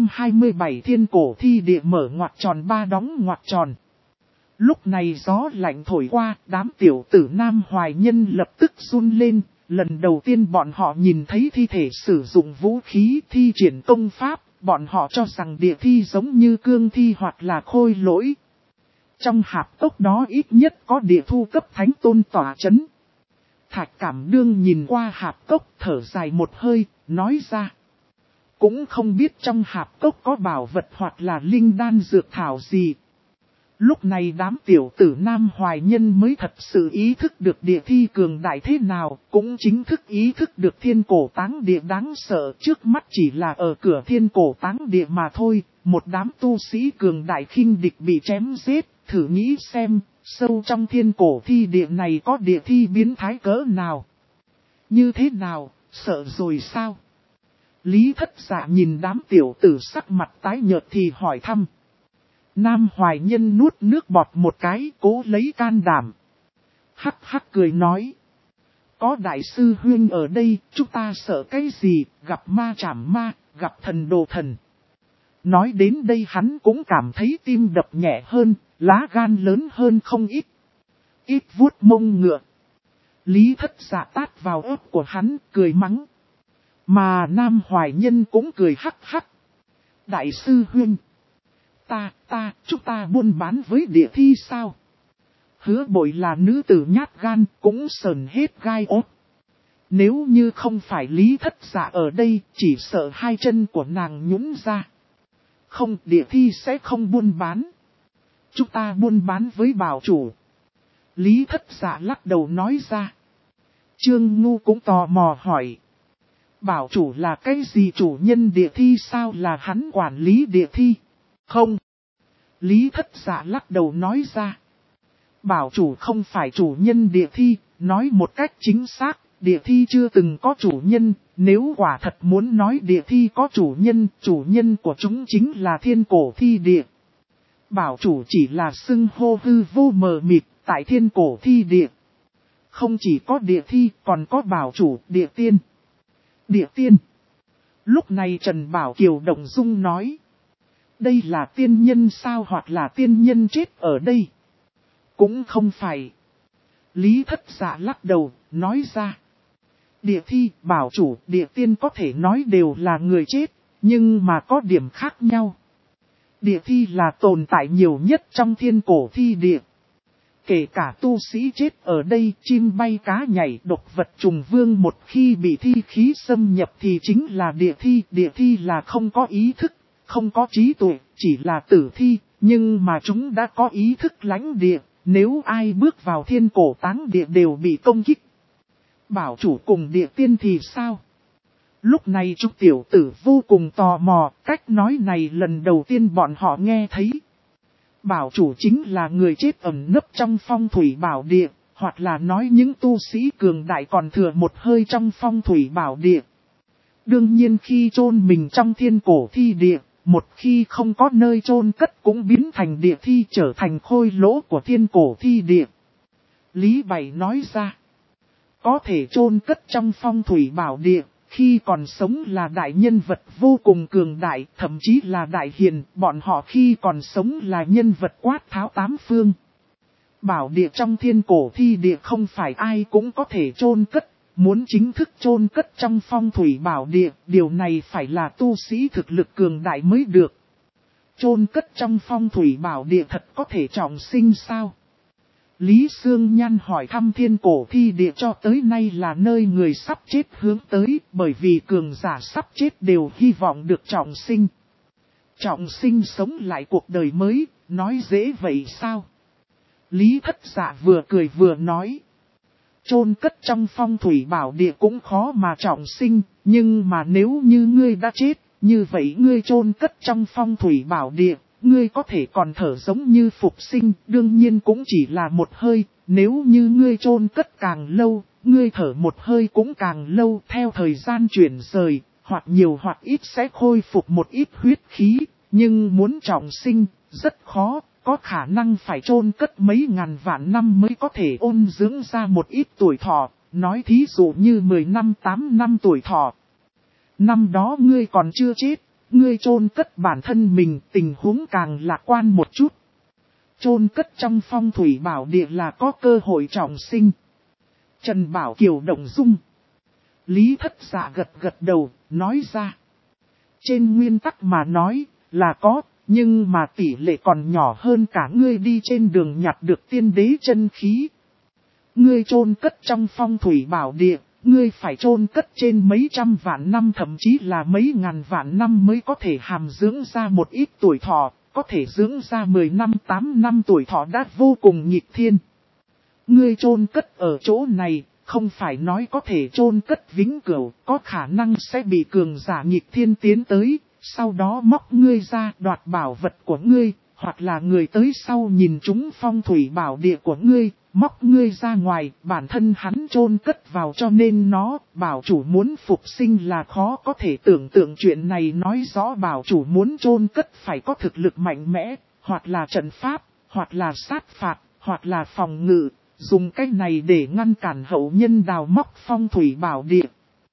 227 thiên cổ thi địa mở ngoặc tròn ba đóng ngoặc tròn. Lúc này gió lạnh thổi qua, đám tiểu tử Nam Hoài Nhân lập tức run lên, lần đầu tiên bọn họ nhìn thấy thi thể sử dụng vũ khí thi triển công pháp, bọn họ cho rằng địa thi giống như cương thi hoặc là khôi lỗi. Trong hạp cốc đó ít nhất có địa thu cấp thánh tôn tỏa chấn. Thạch Cảm Đương nhìn qua hạp cốc thở dài một hơi, nói ra. Cũng không biết trong hạp cốc có bảo vật hoặc là linh đan dược thảo gì. Lúc này đám tiểu tử Nam Hoài Nhân mới thật sự ý thức được địa thi cường đại thế nào, cũng chính thức ý thức được thiên cổ táng địa đáng sợ, trước mắt chỉ là ở cửa thiên cổ táng địa mà thôi, một đám tu sĩ cường đại khinh địch bị chém giết, thử nghĩ xem, sâu trong thiên cổ thi địa này có địa thi biến thái cỡ nào. Như thế nào, sợ rồi sao? Lý Thất Dạ nhìn đám tiểu tử sắc mặt tái nhợt thì hỏi thăm. Nam Hoài Nhân nuốt nước bọt một cái, cố lấy can đảm. Hắc hắc cười nói. Có đại sư huynh ở đây, chúng ta sợ cái gì, gặp ma chảm ma, gặp thần đồ thần. Nói đến đây hắn cũng cảm thấy tim đập nhẹ hơn, lá gan lớn hơn không ít. Ít vuốt mông ngựa. Lý Thất Dạ tát vào ớt của hắn, cười mắng. Mà Nam Hoài Nhân cũng cười hắc hắc. Đại sư huynh. Chúng ta buôn bán với địa thi sao? Hứa Bội là nữ tử nhát gan, cũng sờn hết gai ốt. Nếu như không phải Lý Thất Dạ ở đây, chỉ sợ hai chân của nàng nhũn ra. Không, địa thi sẽ không buôn bán. Chúng ta buôn bán với bảo chủ. Lý Thất Dạ lắc đầu nói ra. Trương Ngu cũng tò mò hỏi. Bảo chủ là cái gì, chủ nhân địa thi sao, là hắn quản lý địa thi? Không. Lý Thất Dạ lắc đầu nói ra. Bảo chủ không phải chủ nhân địa thi, nói một cách chính xác, địa thi chưa từng có chủ nhân, nếu quả thật muốn nói địa thi có chủ nhân của chúng chính là thiên cổ thi địa. Bảo chủ chỉ là xưng hô hư vô mờ mịt, tại thiên cổ thi địa. Không chỉ có địa thi, còn có bảo chủ, địa tiên. Địa tiên. Lúc này Trần Bảo Kiều động dung nói. Đây là tiên nhân sao, hoặc là tiên nhân chết ở đây? Cũng không phải. Lý Thất Dạ lắc đầu, nói ra. Địa thi, bảo chủ, địa tiên có thể nói đều là người chết, nhưng mà có điểm khác nhau. Địa thi là tồn tại nhiều nhất trong thiên cổ thi địa. Kể cả tu sĩ chết ở đây, chim bay cá nhảy, độc vật trùng vương một khi bị thi khí xâm nhập thì chính là địa thi. Địa thi là không có ý thức, không có trí tuệ, chỉ là tử thi, nhưng mà chúng đã có ý thức lãnh địa, nếu ai bước vào thiên cổ táng địa đều bị công kích. Bảo chủ cùng địa tiên thì sao? Lúc này chúng tiểu tử vô cùng tò mò, cách nói này lần đầu tiên bọn họ nghe thấy. Bảo chủ chính là người chết ẩn nấp trong phong thủy bảo địa, hoặc là nói những tu sĩ cường đại còn thừa một hơi trong phong thủy bảo địa. Đương nhiên khi chôn mình trong thiên cổ thi địa, một khi không có nơi chôn cất cũng biến thành địa thi, trở thành khôi lỗ của thiên cổ thi địa. Lý Bảy nói ra, có thể chôn cất trong phong thủy bảo địa, khi còn sống là đại nhân vật vô cùng cường đại, thậm chí là đại hiền, bọn họ khi còn sống là nhân vật quát tháo tám phương. Bảo địa trong thiên cổ thi địa không phải ai cũng có thể chôn cất, muốn chính thức chôn cất trong phong thủy bảo địa, điều này phải là tu sĩ thực lực cường đại mới được. Chôn cất trong phong thủy bảo địa thật có thể trọng sinh sao? Lý Sương Nhan hỏi thăm thiên cổ thi địa cho tới nay là nơi người sắp chết hướng tới, bởi vì cường giả sắp chết đều hy vọng được trọng sinh. Trọng sinh sống lại cuộc đời mới, nói dễ vậy sao? Lý Thất Dạ vừa cười vừa nói. Chôn cất trong phong thủy bảo địa cũng khó mà trọng sinh, nhưng mà nếu như ngươi đã chết, như vậy ngươi chôn cất trong phong thủy bảo địa, ngươi có thể còn thở giống như phục sinh, đương nhiên cũng chỉ là một hơi, nếu như ngươi chôn cất càng lâu, ngươi thở một hơi cũng càng lâu, theo thời gian chuyển rời, hoặc nhiều hoặc ít sẽ khôi phục một ít huyết khí, nhưng muốn trọng sinh, rất khó. Có khả năng phải chôn cất mấy ngàn vạn năm mới có thể ôn dưỡng ra một ít tuổi thọ, nói thí dụ như 10 năm 8 năm tuổi thọ. Năm đó ngươi còn chưa chết, ngươi chôn cất bản thân mình, tình huống càng lạc quan một chút. Chôn cất trong phong thủy bảo địa là có cơ hội trọng sinh. Trần Bảo Kiều động dung. Lý Thất Dạ gật gật đầu, nói ra. Trên nguyên tắc mà nói, là có. Nhưng mà tỷ lệ còn nhỏ hơn cả ngươi đi trên đường nhặt được tiên đế chân khí. Ngươi chôn cất trong phong thủy bảo địa, ngươi phải chôn cất trên mấy trăm vạn năm thậm chí là mấy ngàn vạn năm mới có thể hàm dưỡng ra một ít tuổi thọ, có thể dưỡng ra 10 năm 8 năm tuổi thọ đã vô cùng nghịch thiên. Ngươi chôn cất ở chỗ này, không phải nói có thể chôn cất vĩnh cửu, có khả năng sẽ bị cường giả nghịch thiên tiến tới. Sau đó móc ngươi ra đoạt bảo vật của ngươi, hoặc là người tới sau nhìn chúng phong thủy bảo địa của ngươi, móc ngươi ra ngoài, bản thân hắn chôn cất vào cho nên nó, bảo chủ muốn phục sinh là khó có thể tưởng tượng chuyện này nói rõ bảo chủ muốn chôn cất phải có thực lực mạnh mẽ, hoặc là trận pháp, hoặc là sát phạt, hoặc là phòng ngự, dùng cách này để ngăn cản hậu nhân đào móc phong thủy bảo địa.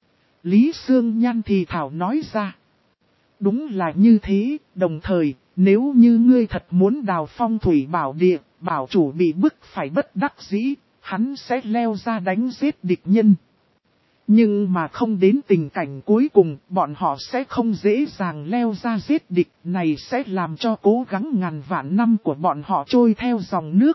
Lý Sương Nhan thì thảo nói ra. Đúng là như thế, đồng thời, nếu như ngươi thật muốn đào phong thủy bảo địa, bảo chủ bị bức phải bất đắc dĩ, hắn sẽ leo ra đánh giết địch nhân. Nhưng mà không đến tình cảnh cuối cùng, bọn họ sẽ không dễ dàng leo ra giết địch, này sẽ làm cho cố gắng ngàn vạn năm của bọn họ trôi theo dòng nước.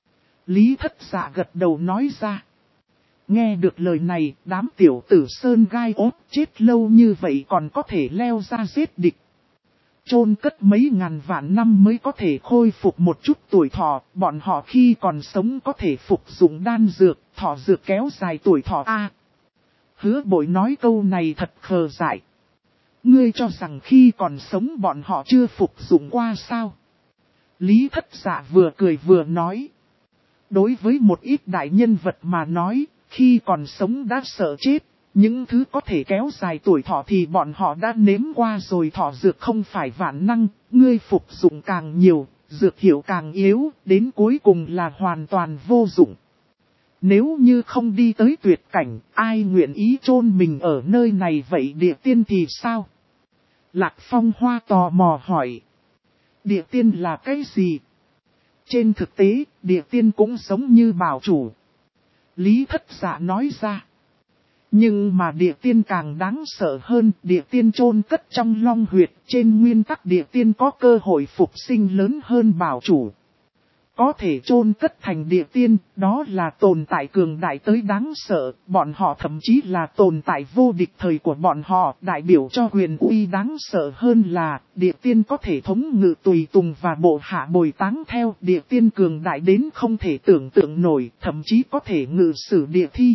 Lý Thất Dạ gật đầu nói ra. Nghe được lời này, đám tiểu tử sơn gai ốt chết lâu như vậy còn có thể leo ra giết địch. Chôn cất mấy ngàn vạn năm mới có thể khôi phục một chút tuổi thọ, bọn họ khi còn sống có thể phục dụng đan dược, thọ dược kéo dài tuổi thọ a. Hứa Bội nói câu này thật khờ dại. Ngươi cho rằng khi còn sống bọn họ chưa phục dụng qua sao? Lý Thất Dạ vừa cười vừa nói. Đối với một ít đại nhân vật mà nói, khi còn sống đã sợ chết, những thứ có thể kéo dài tuổi thọ thì bọn họ đã nếm qua rồi, thọ dược không phải vạn năng, ngươi phục dụng càng nhiều, dược hiệu càng yếu, đến cuối cùng là hoàn toàn vô dụng. Nếu như không đi tới tuyệt cảnh, ai nguyện ý chôn mình ở nơi này vậy địa tiên thì sao? Lạc Phong Hoa tò mò hỏi. Địa tiên là cái gì? Trên thực tế, địa tiên cũng giống như bảo chủ. Lý Thất Dạ nói ra. Nhưng mà địa tiên càng đáng sợ hơn, địa tiên chôn cất trong long huyệt, trên nguyên tắc địa tiên có cơ hội phục sinh lớn hơn bảo chủ. Có thể chôn cất thành địa tiên, đó là tồn tại cường đại tới đáng sợ, bọn họ thậm chí là tồn tại vô địch thời của bọn họ, đại biểu cho quyền uy đáng sợ hơn là, địa tiên có thể thống ngự tùy tùng và bộ hạ bồi táng theo, địa tiên cường đại đến không thể tưởng tượng nổi, thậm chí có thể ngự sử địa thi.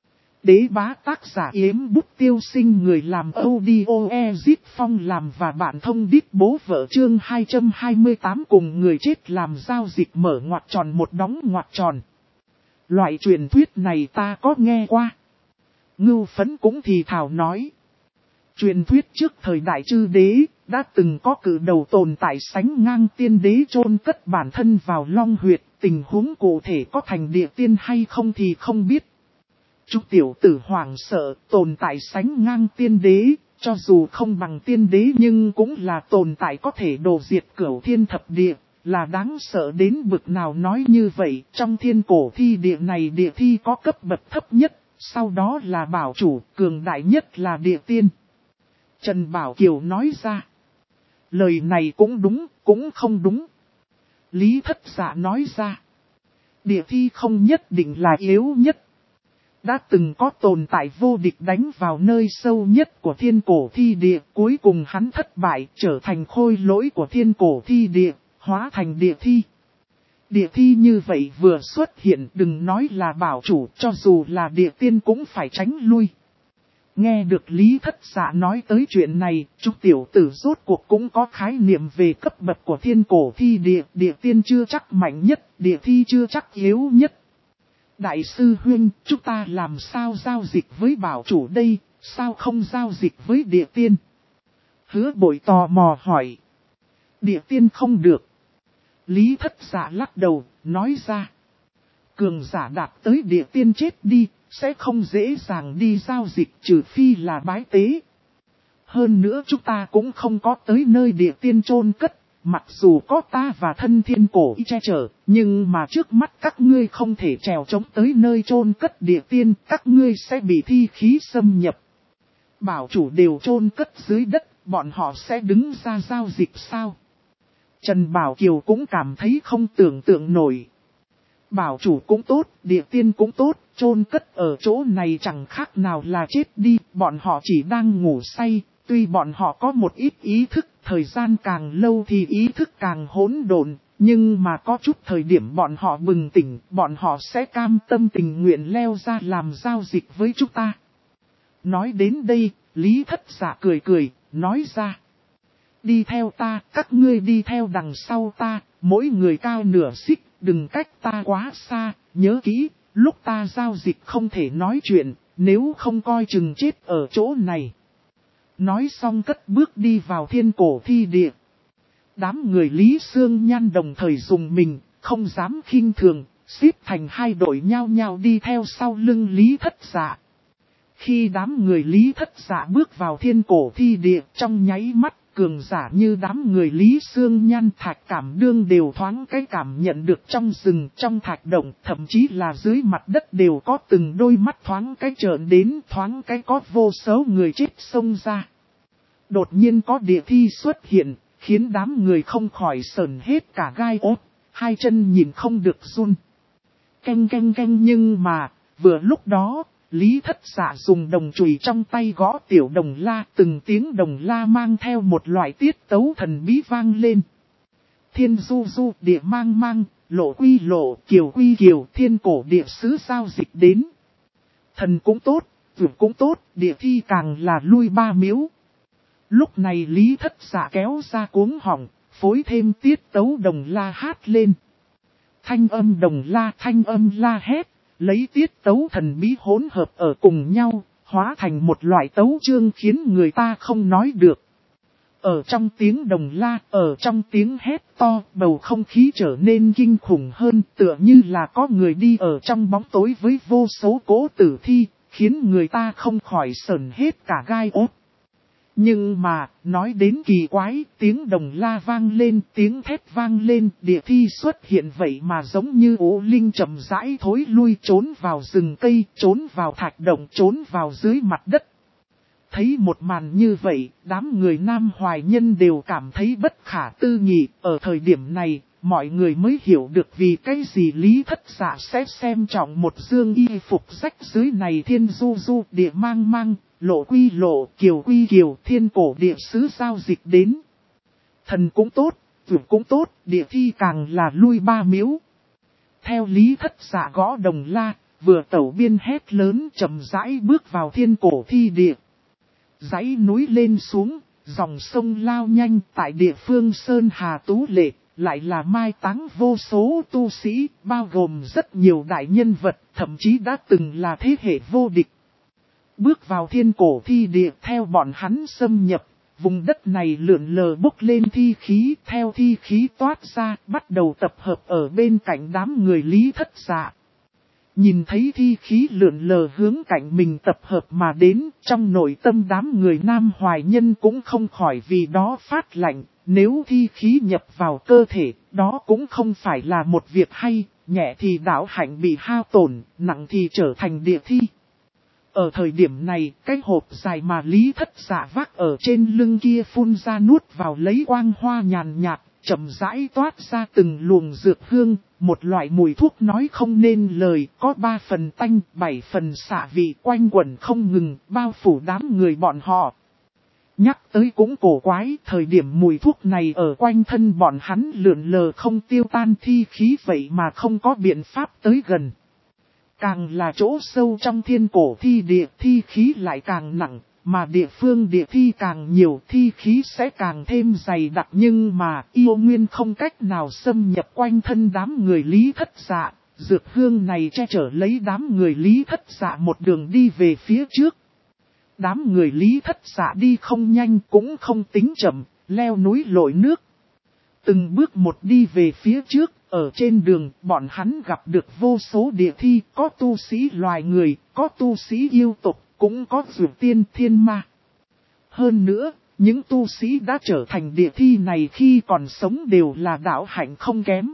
Đế bá tác giả Yếm Bút Tiêu Sinh, người làm audio Ezip Phong làm và bạn thông đít bố vợ chương 228 cùng người chết làm giao dịch mở ngoặc tròn một đóng ngoặc tròn. Loại truyền thuyết này ta có nghe qua. Ngưu Phấn cũng thì thảo nói. Truyền thuyết trước thời đại chư đế, đã từng có cử đầu tồn tại sánh ngang tiên đế chôn cất bản thân vào long huyệt, tình huống cụ thể có thành địa tiên hay không thì không biết. Chúng tiểu tử hoảng sợ, tồn tại sánh ngang tiên đế, cho dù không bằng tiên đế nhưng cũng là tồn tại có thể đồ diệt cửu thiên thập địa, là đáng sợ đến bực nào. Nói như vậy, trong thiên cổ thi địa này địa thi có cấp bậc thấp nhất, sau đó là bảo chủ, cường đại nhất là địa tiên. Trần Bảo Kiều nói ra. Lời này cũng đúng, cũng không đúng. Lý Thất Dạ nói ra. Địa thi không nhất định là yếu nhất. Đã từng có tồn tại vô địch đánh vào nơi sâu nhất của thiên cổ thi địa, cuối cùng hắn thất bại trở thành khôi lỗi của thiên cổ thi địa, hóa thành địa thi. Địa thi như vậy vừa xuất hiện, đừng nói là bảo chủ, cho dù là địa tiên cũng phải tránh lui. Nghe được Lý Thất Dạ nói tới chuyện này, chúng tiểu tử rốt cuộc cũng có khái niệm về cấp bậc của thiên cổ thi địa, địa tiên chưa chắc mạnh nhất, địa thi chưa chắc yếu nhất. Đại sư huynh, chúng ta làm sao giao dịch với bảo chủ đây, sao không giao dịch với địa tiên? Hứa Bội tò mò hỏi. Địa tiên không được. Lý Thất Dạ lắc đầu, nói ra. Cường giả đạt tới địa tiên chết đi, sẽ không dễ dàng đi giao dịch trừ phi là bái tế. Hơn nữa chúng ta cũng không có tới nơi địa tiên chôn cất, mặc dù có ta và thân thiên cổ y che chở, nhưng mà trước mắt các ngươi không thể trèo chống tới nơi chôn cất địa tiên, các ngươi sẽ bị thi khí xâm nhập. Bảo chủ đều chôn cất dưới đất, bọn họ sẽ đứng ra giao dịch sao? Trần Bảo Kiều cũng cảm thấy không tưởng tượng nổi. Bảo chủ cũng tốt, địa tiên cũng tốt, chôn cất ở chỗ này chẳng khác nào là chết đi, bọn họ chỉ đang ngủ say, tuy bọn họ có một ít ý thức, thời gian càng lâu thì ý thức càng hỗn độn, nhưng mà có chút thời điểm bọn họ bừng tỉnh, bọn họ sẽ cam tâm tình nguyện leo ra làm giao dịch với chúng ta. Nói đến đây, Lý Thất Dạ cười cười, nói ra. Đi theo ta, các ngươi đi theo đằng sau ta, mỗi người cao nửa xích, đừng cách ta quá xa, nhớ kỹ, lúc ta giao dịch không thể nói chuyện, nếu không coi chừng chết ở chỗ này. Nói xong cất bước đi vào thiên cổ thi địa. Đám người Lý Sương Nhan đồng thời dùng mình, không dám khinh thường, xếp thành hai đội nhau nhau đi theo sau lưng Lý Thất Dạ. Khi đám người Lý Thất Dạ bước vào thiên cổ thi địa, trong nháy mắt, cường giả như đám người Lý Sương Nhan Thạch Cảm Đương đều thoáng cái cảm nhận được trong rừng, trong thạch động, thậm chí là dưới mặt đất đều có từng đôi mắt thoáng cái trợn đến, thoáng cái có vô số người chết xông ra. Đột nhiên có địa thi xuất hiện, khiến đám người không khỏi sởn hết cả gai ốt, hai chân nhìn không được run. Canh canh canh, nhưng mà, vừa lúc đó, Lý Thất Dạ dùng đồng chùy trong tay gõ tiểu đồng la, từng tiếng đồng la mang theo một loại tiết tấu thần bí vang lên. Thiên du du, địa mang mang, lộ quy lộ, kiều quy kiều, thiên cổ địa sứ giao dịch đến. Thần cũng tốt, vượt cũng tốt, địa thi càng là lui ba miếu. Lúc này Lý Thất Dạ kéo ra cuống họng, phối thêm tiết tấu đồng la hát lên. Thanh âm đồng la, thanh âm la hét, lấy tiết tấu thần bí hỗn hợp ở cùng nhau, hóa thành một loại tấu chương khiến người ta không nói được. Ở trong tiếng đồng la, ở trong tiếng hét to, bầu không khí trở nên kinh khủng hơn, tựa như là có người đi ở trong bóng tối với vô số cỗ tử thi, khiến người ta không khỏi sởn hết cả gai ốt. Nhưng mà, nói đến kỳ quái, tiếng đồng la vang lên, tiếng thét vang lên, địa thi xuất hiện vậy mà giống như ố linh chậm rãi thối lui, trốn vào rừng cây, trốn vào thạch động, trốn vào dưới mặt đất. Thấy một màn như vậy, đám người Nam Hoài Nhân đều cảm thấy bất khả tư nghị, ở thời điểm này, mọi người mới hiểu được vì cái gì Lý Thất Dạ sẽ xem trọng một dương y phục rách dưới này. Thiên du du, địa mang mang, lộ quy lộ, kiều quy kiều, thiên cổ địa sứ giao dịch đến. Thần cũng tốt, vượt cũng tốt, địa thi càng là lui ba miếu. Theo Lý Thất Dạ gõ đồng la, vừa tẩu biên hét lớn chậm rãi bước vào thiên cổ thi địa. Dãy núi lên xuống, dòng sông lao nhanh, tại địa phương Sơn Hà Tú Lệ, lại là mai táng vô số tu sĩ, bao gồm rất nhiều đại nhân vật, thậm chí đã từng là thế hệ vô địch. Bước vào thiên cổ thi địa, theo bọn hắn xâm nhập, vùng đất này lượn lờ bốc lên thi khí, theo thi khí toát ra, bắt đầu tập hợp ở bên cạnh đám người Lý Thất Dạ. Nhìn thấy thi khí lượn lờ hướng cạnh mình tập hợp mà đến, trong nội tâm đám người Nam Hoài Nhân cũng không khỏi vì đó phát lạnh. Nếu thi khí nhập vào cơ thể, đó cũng không phải là một việc hay, nhẹ thì đạo hạnh bị hao tổn, nặng thì trở thành địa thi. Ở thời điểm này, cái hộp dài mà Lý Thất Dạ vác ở trên lưng kia phun ra nuốt vào lấy quang hoa nhàn nhạt, chậm rãi toát ra từng luồng dược hương, một loại mùi thuốc nói không nên lời, có 3 phần tanh, 7 phần xạ vị quanh quẩn không ngừng, bao phủ đám người bọn họ. Nhắc tới cũng cổ quái, thời điểm mùi thuốc này ở quanh thân bọn hắn lượn lờ không tiêu tan thi khí vậy mà không có biện pháp tới gần. Càng là chỗ sâu trong thiên cổ thi địa thi khí lại càng nặng, mà địa phương địa thi càng nhiều thi khí sẽ càng thêm dày đặc nhưng mà yêu nguyên không cách nào xâm nhập quanh thân đám người Lý Thất Dạ. Dược hương này che chở lấy đám người Lý Thất Dạ một đường đi về phía trước. Đám người Lý Thất Dạ đi không nhanh cũng không tính chậm, leo núi lội nước. Từng bước một đi về phía trước, ở trên đường bọn hắn gặp được vô số địa thi, có tu sĩ loài người, có tu sĩ yêu tộc, cũng có dược tiên thiên ma. Hơn nữa, những tu sĩ đã trở thành địa thi này khi còn sống đều là đạo hạnh không kém.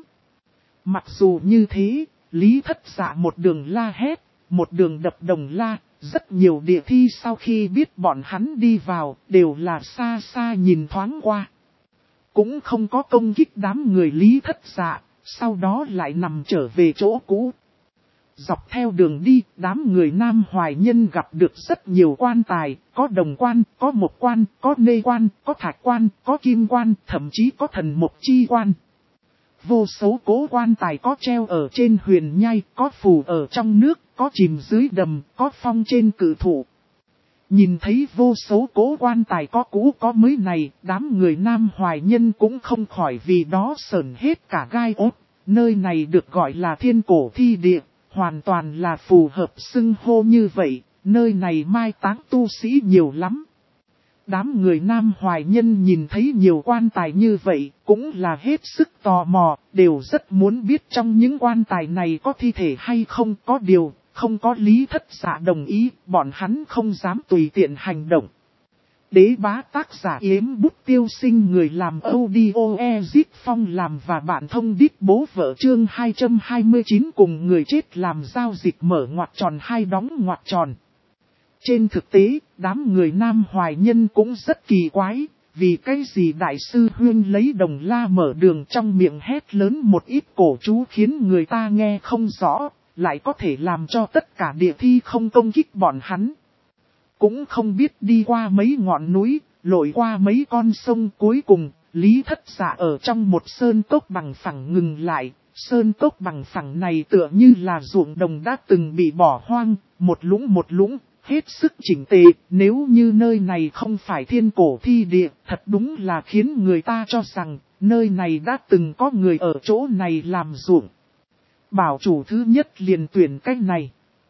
Mặc dù như thế, Lý Thất Dạ một đường la hét, một đường đập đồng la. Rất nhiều địa thi sau khi biết bọn hắn đi vào, đều là xa xa nhìn thoáng qua. Cũng không có công kích đám người Lý Thất Dạ, sau đó lại nằm trở về chỗ cũ. Dọc theo đường đi, đám người Nam Hoài Nhân gặp được rất nhiều quan tài, có đồng quan, có mộc quan, có nê quan, có thạch quan, có kim quan, thậm chí có thần mộc chi quan. Vô số cố quan tài có treo ở trên huyền nhai, có phù ở trong nước, có chìm dưới đầm, có phong trên cự thụ. Nhìn thấy vô số cố quan tài có cũ có mới này, đám người Nam Hoài Nhân cũng không khỏi vì đó sởn hết cả gai ốt. Nơi này được gọi là thiên cổ thi địa, hoàn toàn là phù hợp xưng hô như vậy, nơi này mai táng tu sĩ nhiều lắm. Đám người Nam Hoài Nhân nhìn thấy nhiều quan tài như vậy, cũng là hết sức tò mò, đều rất muốn biết trong những quan tài này có thi thể hay không. Có điều, không có Lý Thất Dạ đồng ý, bọn hắn không dám tùy tiện hành động. Đế bá tác giả Yếm Bút Tiêu Sinh, người làm audio Ezit Phong làm và bạn thông đít bố vợ chương 229 cùng người chết làm giao dịch mở ngoặc tròn hai đóng ngoặc tròn. Trên thực tế, đám người Nam Hoài Nhân cũng rất kỳ quái, vì cái gì Đại sư Huyên lấy đồng la mở đường trong miệng hét lớn một ít cổ chú khiến người ta nghe không rõ, lại có thể làm cho tất cả địa thi không công kích bọn hắn. Cũng không biết đi qua mấy ngọn núi, lội qua mấy con sông, cuối cùng, Lý Thất Dạ ở trong một sơn cốc bằng phẳng ngừng lại. Sơn cốc bằng phẳng này tựa như là ruộng đồng đã từng bị bỏ hoang, một lũng, hết sức chỉnh tề. Nếu như nơi này không phải thiên cổ thi địa, thật đúng là khiến người ta cho rằng, nơi này đã từng có người ở chỗ này làm ruộng. Bảo chủ thứ nhất liền tuyển cách này.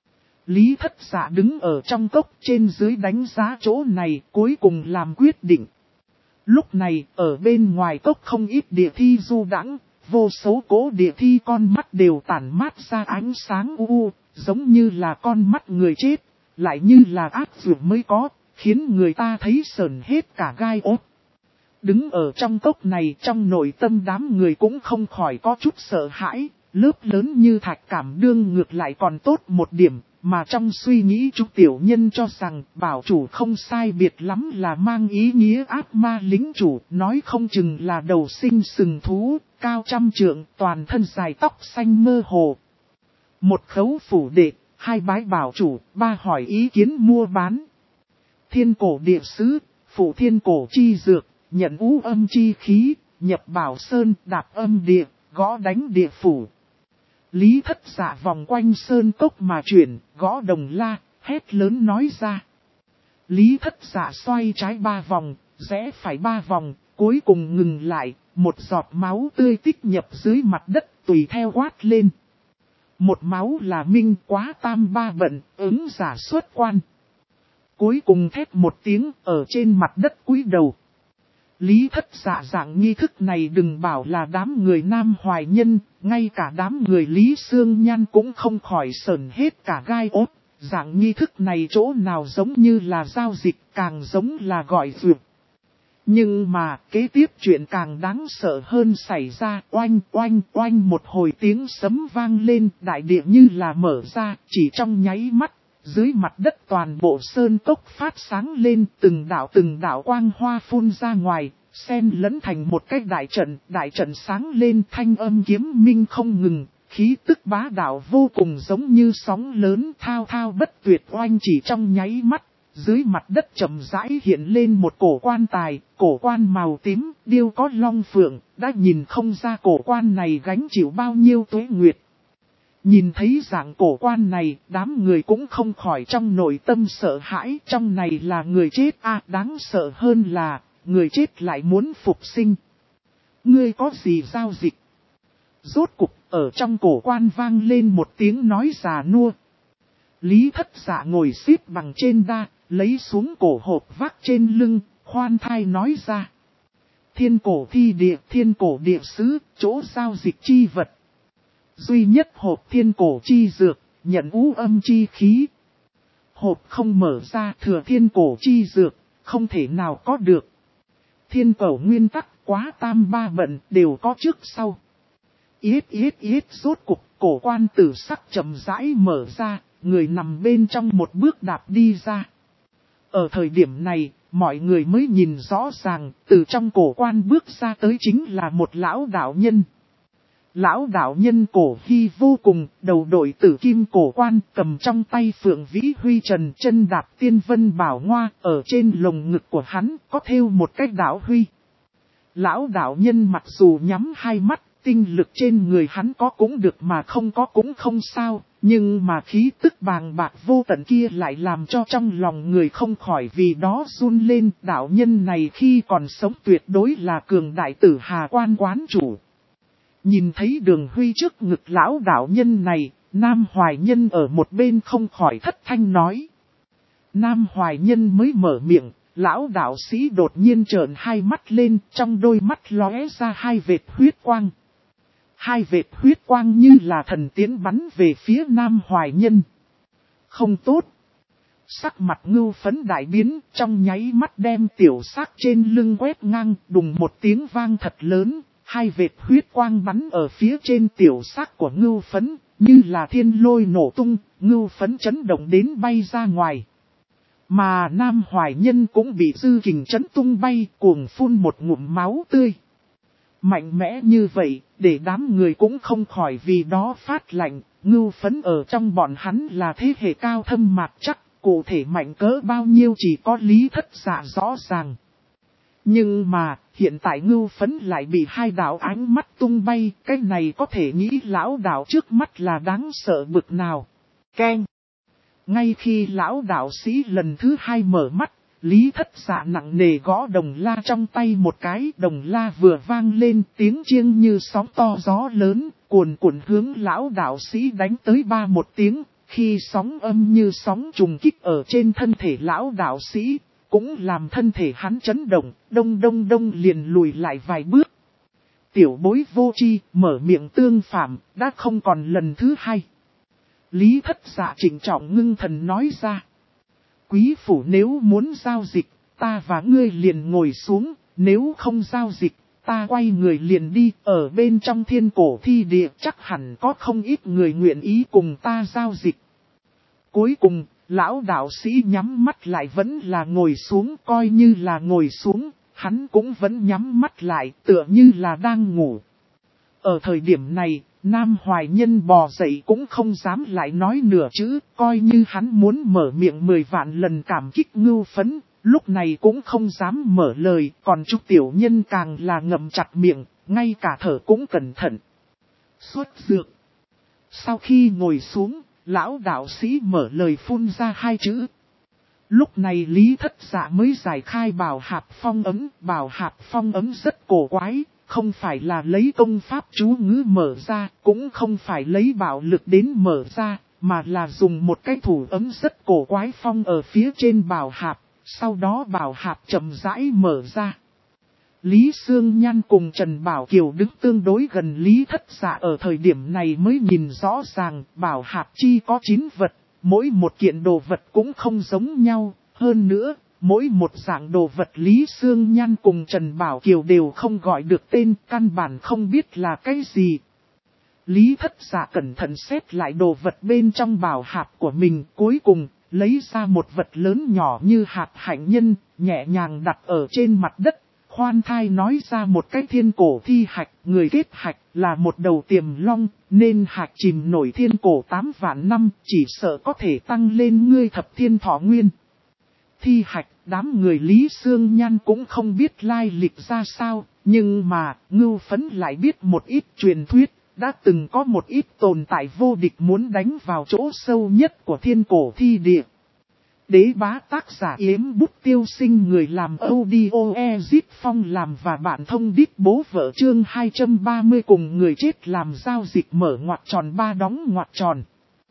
Lý Thất Dạ đứng ở trong cốc trên dưới đánh giá chỗ này, cuối cùng làm quyết định. Lúc này, ở bên ngoài cốc không ít địa thi du đãng, vô số cố địa thi con mắt đều tản mát ra ánh sáng u, giống như là con mắt người chết, lại như là ác dược mới có, khiến người ta thấy sởn hết cả gai ốt. Đứng ở trong cốc này, trong nội tâm đám người cũng không khỏi có chút sợ hãi, lớp lớn như thạch cảm đương ngược lại còn tốt một điểm. Mà trong suy nghĩ chúng tiểu nhân cho rằng bảo chủ không sai biệt lắm là mang ý nghĩa ác ma lính chủ, nói không chừng là đầu sinh sừng thú, cao 100 trượng, toàn thân dài tóc xanh mơ hồ. Một khấu phủ đệ, 2 bái bảo chủ, 3 hỏi ý kiến mua bán. Thiên cổ địa sứ, phủ thiên cổ chi dược, nhận ú âm chi khí, nhập bảo sơn, đạp âm địa, gõ đánh địa phủ. Lý Thất Dạ vòng quanh sơn cốc mà chuyển, gõ đồng la, hét lớn nói ra. Lý Thất Dạ xoay trái 3 vòng, rẽ phải 3 vòng, cuối cùng ngừng lại, một giọt máu tươi tích nhập dưới mặt đất tùy theo quát lên. Một máu là minh quá tam ba bận, ứng giả xuất quan. Cuối cùng thét một tiếng ở trên mặt đất cúi đầu. Lý Thất Dạ dạng nghi thức này đừng bảo là đám người Nam Hoài Nhân, ngay cả đám người Lý Sương Nhan cũng không khỏi sởn hết cả gai ốt. Dạng nghi thức này chỗ nào giống như là giao dịch, càng giống là gọi duyệt. Nhưng mà kế tiếp chuyện càng đáng sợ hơn xảy ra, oanh oanh oanh một hồi tiếng sấm vang lên, đại địa như là mở ra, chỉ trong nháy mắt, dưới mặt đất toàn bộ sơn cốc phát sáng lên, từng đạo quang hoa phun ra ngoài, xen lẫn thành một cái đại trận sáng lên, thanh âm kiếm minh không ngừng. Khí tức bá đạo vô cùng giống như sóng lớn thao thao bất tuyệt oanh chỉ trong nháy mắt. Dưới mặt đất chậm rãi hiện lên một cổ quan tài, cổ quan màu tím, điêu có long phượng, đã nhìn không ra cổ quan này gánh chịu bao nhiêu tuế nguyệt. Nhìn thấy dạng cổ quan này, đám người cũng không khỏi trong nội tâm sợ hãi, trong này là người chết đáng sợ hơn là, người chết lại muốn phục sinh. Ngươi có gì giao dịch? Rốt cục, ở trong cổ quan vang lên một tiếng nói già nua. Lý Thất Dạ ngồi xếp bằng trên đa, lấy xuống cổ hộp vác trên lưng, khoan thai nói ra. Thiên cổ thi địa, thiên cổ địa sứ, chỗ giao dịch chi vật. Duy nhất hộp thiên cổ chi dược, nhận u âm chi khí. Hộp không mở ra thừa thiên cổ chi dược, không thể nào có được. Thiên cổ nguyên tắc, quá tam ba bận, đều có trước sau. Yết rốt cục, cổ quan tử sắc chậm rãi mở ra, người nằm bên trong một bước đạp đi ra. Ở thời điểm này, mọi người mới nhìn rõ ràng, từ trong cổ quan bước ra tới chính là một lão đạo nhân. Lão đạo nhân cổ hy vô cùng, đầu đội tử kim cổ quan, cầm trong tay phượng vĩ huy trần chân đạp tiên vân bảo ngoa, ở trên lồng ngực của hắn có thêu một cái đạo huy. Lão đạo nhân mặc dù nhắm hai mắt, tinh lực trên người hắn có cũng được mà không có cũng không sao, nhưng mà khí tức bàng bạc vô tận kia lại làm cho trong lòng người không khỏi vì đó run lên. Đạo nhân này khi còn sống tuyệt đối là cường đại tử Hà Quan quán chủ. Nhìn thấy Đường Huy trước ngực lão đạo nhân này, Nam Hoài Nhân ở một bên không khỏi thất thanh nói. Nam Hoài Nhân mới mở miệng, lão đạo sĩ đột nhiên trợn hai mắt lên, trong đôi mắt lóe ra hai vệt huyết quang. Hai vệt huyết quang như là thần tiến bắn về phía Nam Hoài Nhân. Không tốt. Sắc mặt Ngưu Phấn đại biến, trong nháy mắt đem tiểu xác trên lưng quét ngang, đùng một tiếng vang thật lớn. Hai vệt huyết quang bắn ở phía trên tiểu xác của Ngưu Phấn, như là thiên lôi nổ tung, Ngưu Phấn chấn động đến bay ra ngoài. Mà Nam Hoài Nhân cũng bị dư kình chấn tung bay, cuồng phun một ngụm máu tươi. Mạnh mẽ như vậy, để đám người cũng không khỏi vì đó phát lạnh. Ngưu Phấn ở trong bọn hắn là thế hệ cao thâm mạc chắc, cụ thể mạnh cỡ bao nhiêu chỉ có Lý Thất Dạ rõ ràng. Nhưng mà, hiện tại Ngưu Phấn lại bị hai đạo ánh mắt tung bay, cái này có thể nghĩ lão đạo trước mắt là đáng sợ bực nào. Keng! Ngay khi lão đạo sĩ lần thứ hai mở mắt, Lý Thất Dạ nặng nề gõ đồng la trong tay một cái, đồng la vừa vang lên tiếng chiêng như sóng to gió lớn, cuồn cuộn hướng lão đạo sĩ đánh tới ba một tiếng, khi sóng âm như sóng trùng kích ở trên thân thể lão đạo sĩ, cũng làm thân thể hắn chấn động, đông liền lùi lại vài bước. Tiểu bối vô tri mở miệng tương phạm, đã không còn lần thứ hai. Lý Thất Dạ trịnh trọng ngưng thần nói ra. Quý phủ nếu muốn giao dịch, ta và ngươi liền ngồi xuống, nếu không giao dịch, ta quay người liền đi. Ở bên trong thiên cổ thi địa chắc hẳn có không ít người nguyện ý cùng ta giao dịch. Cuối cùng, lão đạo sĩ nhắm mắt lại vẫn là ngồi xuống, coi như là ngồi xuống, hắn cũng vẫn nhắm mắt lại tựa như là đang ngủ. Ở thời điểm này, Nam Hoài Nhân bò dậy cũng không dám lại nói nửa chữ, coi như hắn muốn mở miệng 10 vạn lần cảm kích Ngưu Phấn, lúc này cũng không dám mở lời, còn Trúc Tiểu Nhân càng là ngậm chặt miệng, ngay cả thở cũng cẩn thận. Xuất dược. Sau khi ngồi xuống, lão đạo sĩ mở lời phun ra hai chữ. Lúc này Lý Thất Dạ mới giải khai bảo hạp phong ấm, bảo hạp phong ấm rất cổ quái. Không phải là lấy công pháp chú ngữ mở ra, cũng không phải lấy bạo lực đến mở ra, mà là dùng một cái thủ ấm rất cổ quái phong ở phía trên bảo hạp, sau đó bảo hạp chậm rãi mở ra. Lý Sương Nhan cùng Trần Bảo Kiều đứng tương đối gần Lý Thất Dạ ở thời điểm này mới nhìn rõ ràng bảo hạp chi có 9 vật, mỗi một kiện đồ vật cũng không giống nhau, hơn nữa, mỗi một dạng đồ vật Lý Sương Nhan cùng Trần Bảo Kiều đều không gọi được tên, căn bản không biết là cái gì. Lý Thất Dạ cẩn thận xét lại đồ vật bên trong bảo hạp của mình, cuối cùng, lấy ra một vật lớn nhỏ như hạt hạnh nhân, nhẹ nhàng đặt ở trên mặt đất. Khoan thai nói ra một cái thiên cổ thi hạch, người kết hạch là một đầu tiềm long, nên hạch chìm nổi thiên cổ 8 vạn năm, chỉ sợ có thể tăng lên ngươi thập thiên thọ nguyên. Thi hạch, đám người Lý Sương Nhan cũng không biết lai lịch ra sao, nhưng mà, Ngưu Phấn lại biết một ít truyền thuyết, đã từng có một ít tồn tại vô địch muốn đánh vào chỗ sâu nhất của thiên cổ thi địa. Đế bá tác giả Yếm Bút Tiêu Sinh, người làm audio Ezit Phong làm và bạn thông đít bố vợ chương 230 cùng người chết làm giao dịch mở ngoặc tròn 3 đóng ngoặc tròn.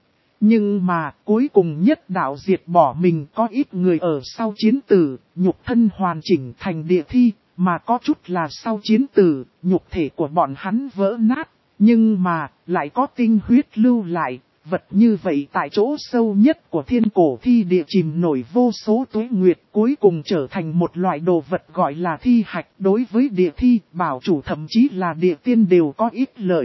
Nhưng mà cuối cùng nhất đạo diệt bỏ mình, có ít người ở sau chiến tử, nhục thân hoàn chỉnh thành địa thi, mà có chút là sau chiến tử, nhục thể của bọn hắn vỡ nát, nhưng mà lại có tinh huyết lưu lại. Vật như vậy tại chỗ sâu nhất của thiên cổ thi địa chìm nổi vô số tuế nguyệt, cuối cùng trở thành một loại đồ vật gọi là thi hạch. Đối với địa thi, bảo chủ thậm chí là địa tiên đều có ít lợi.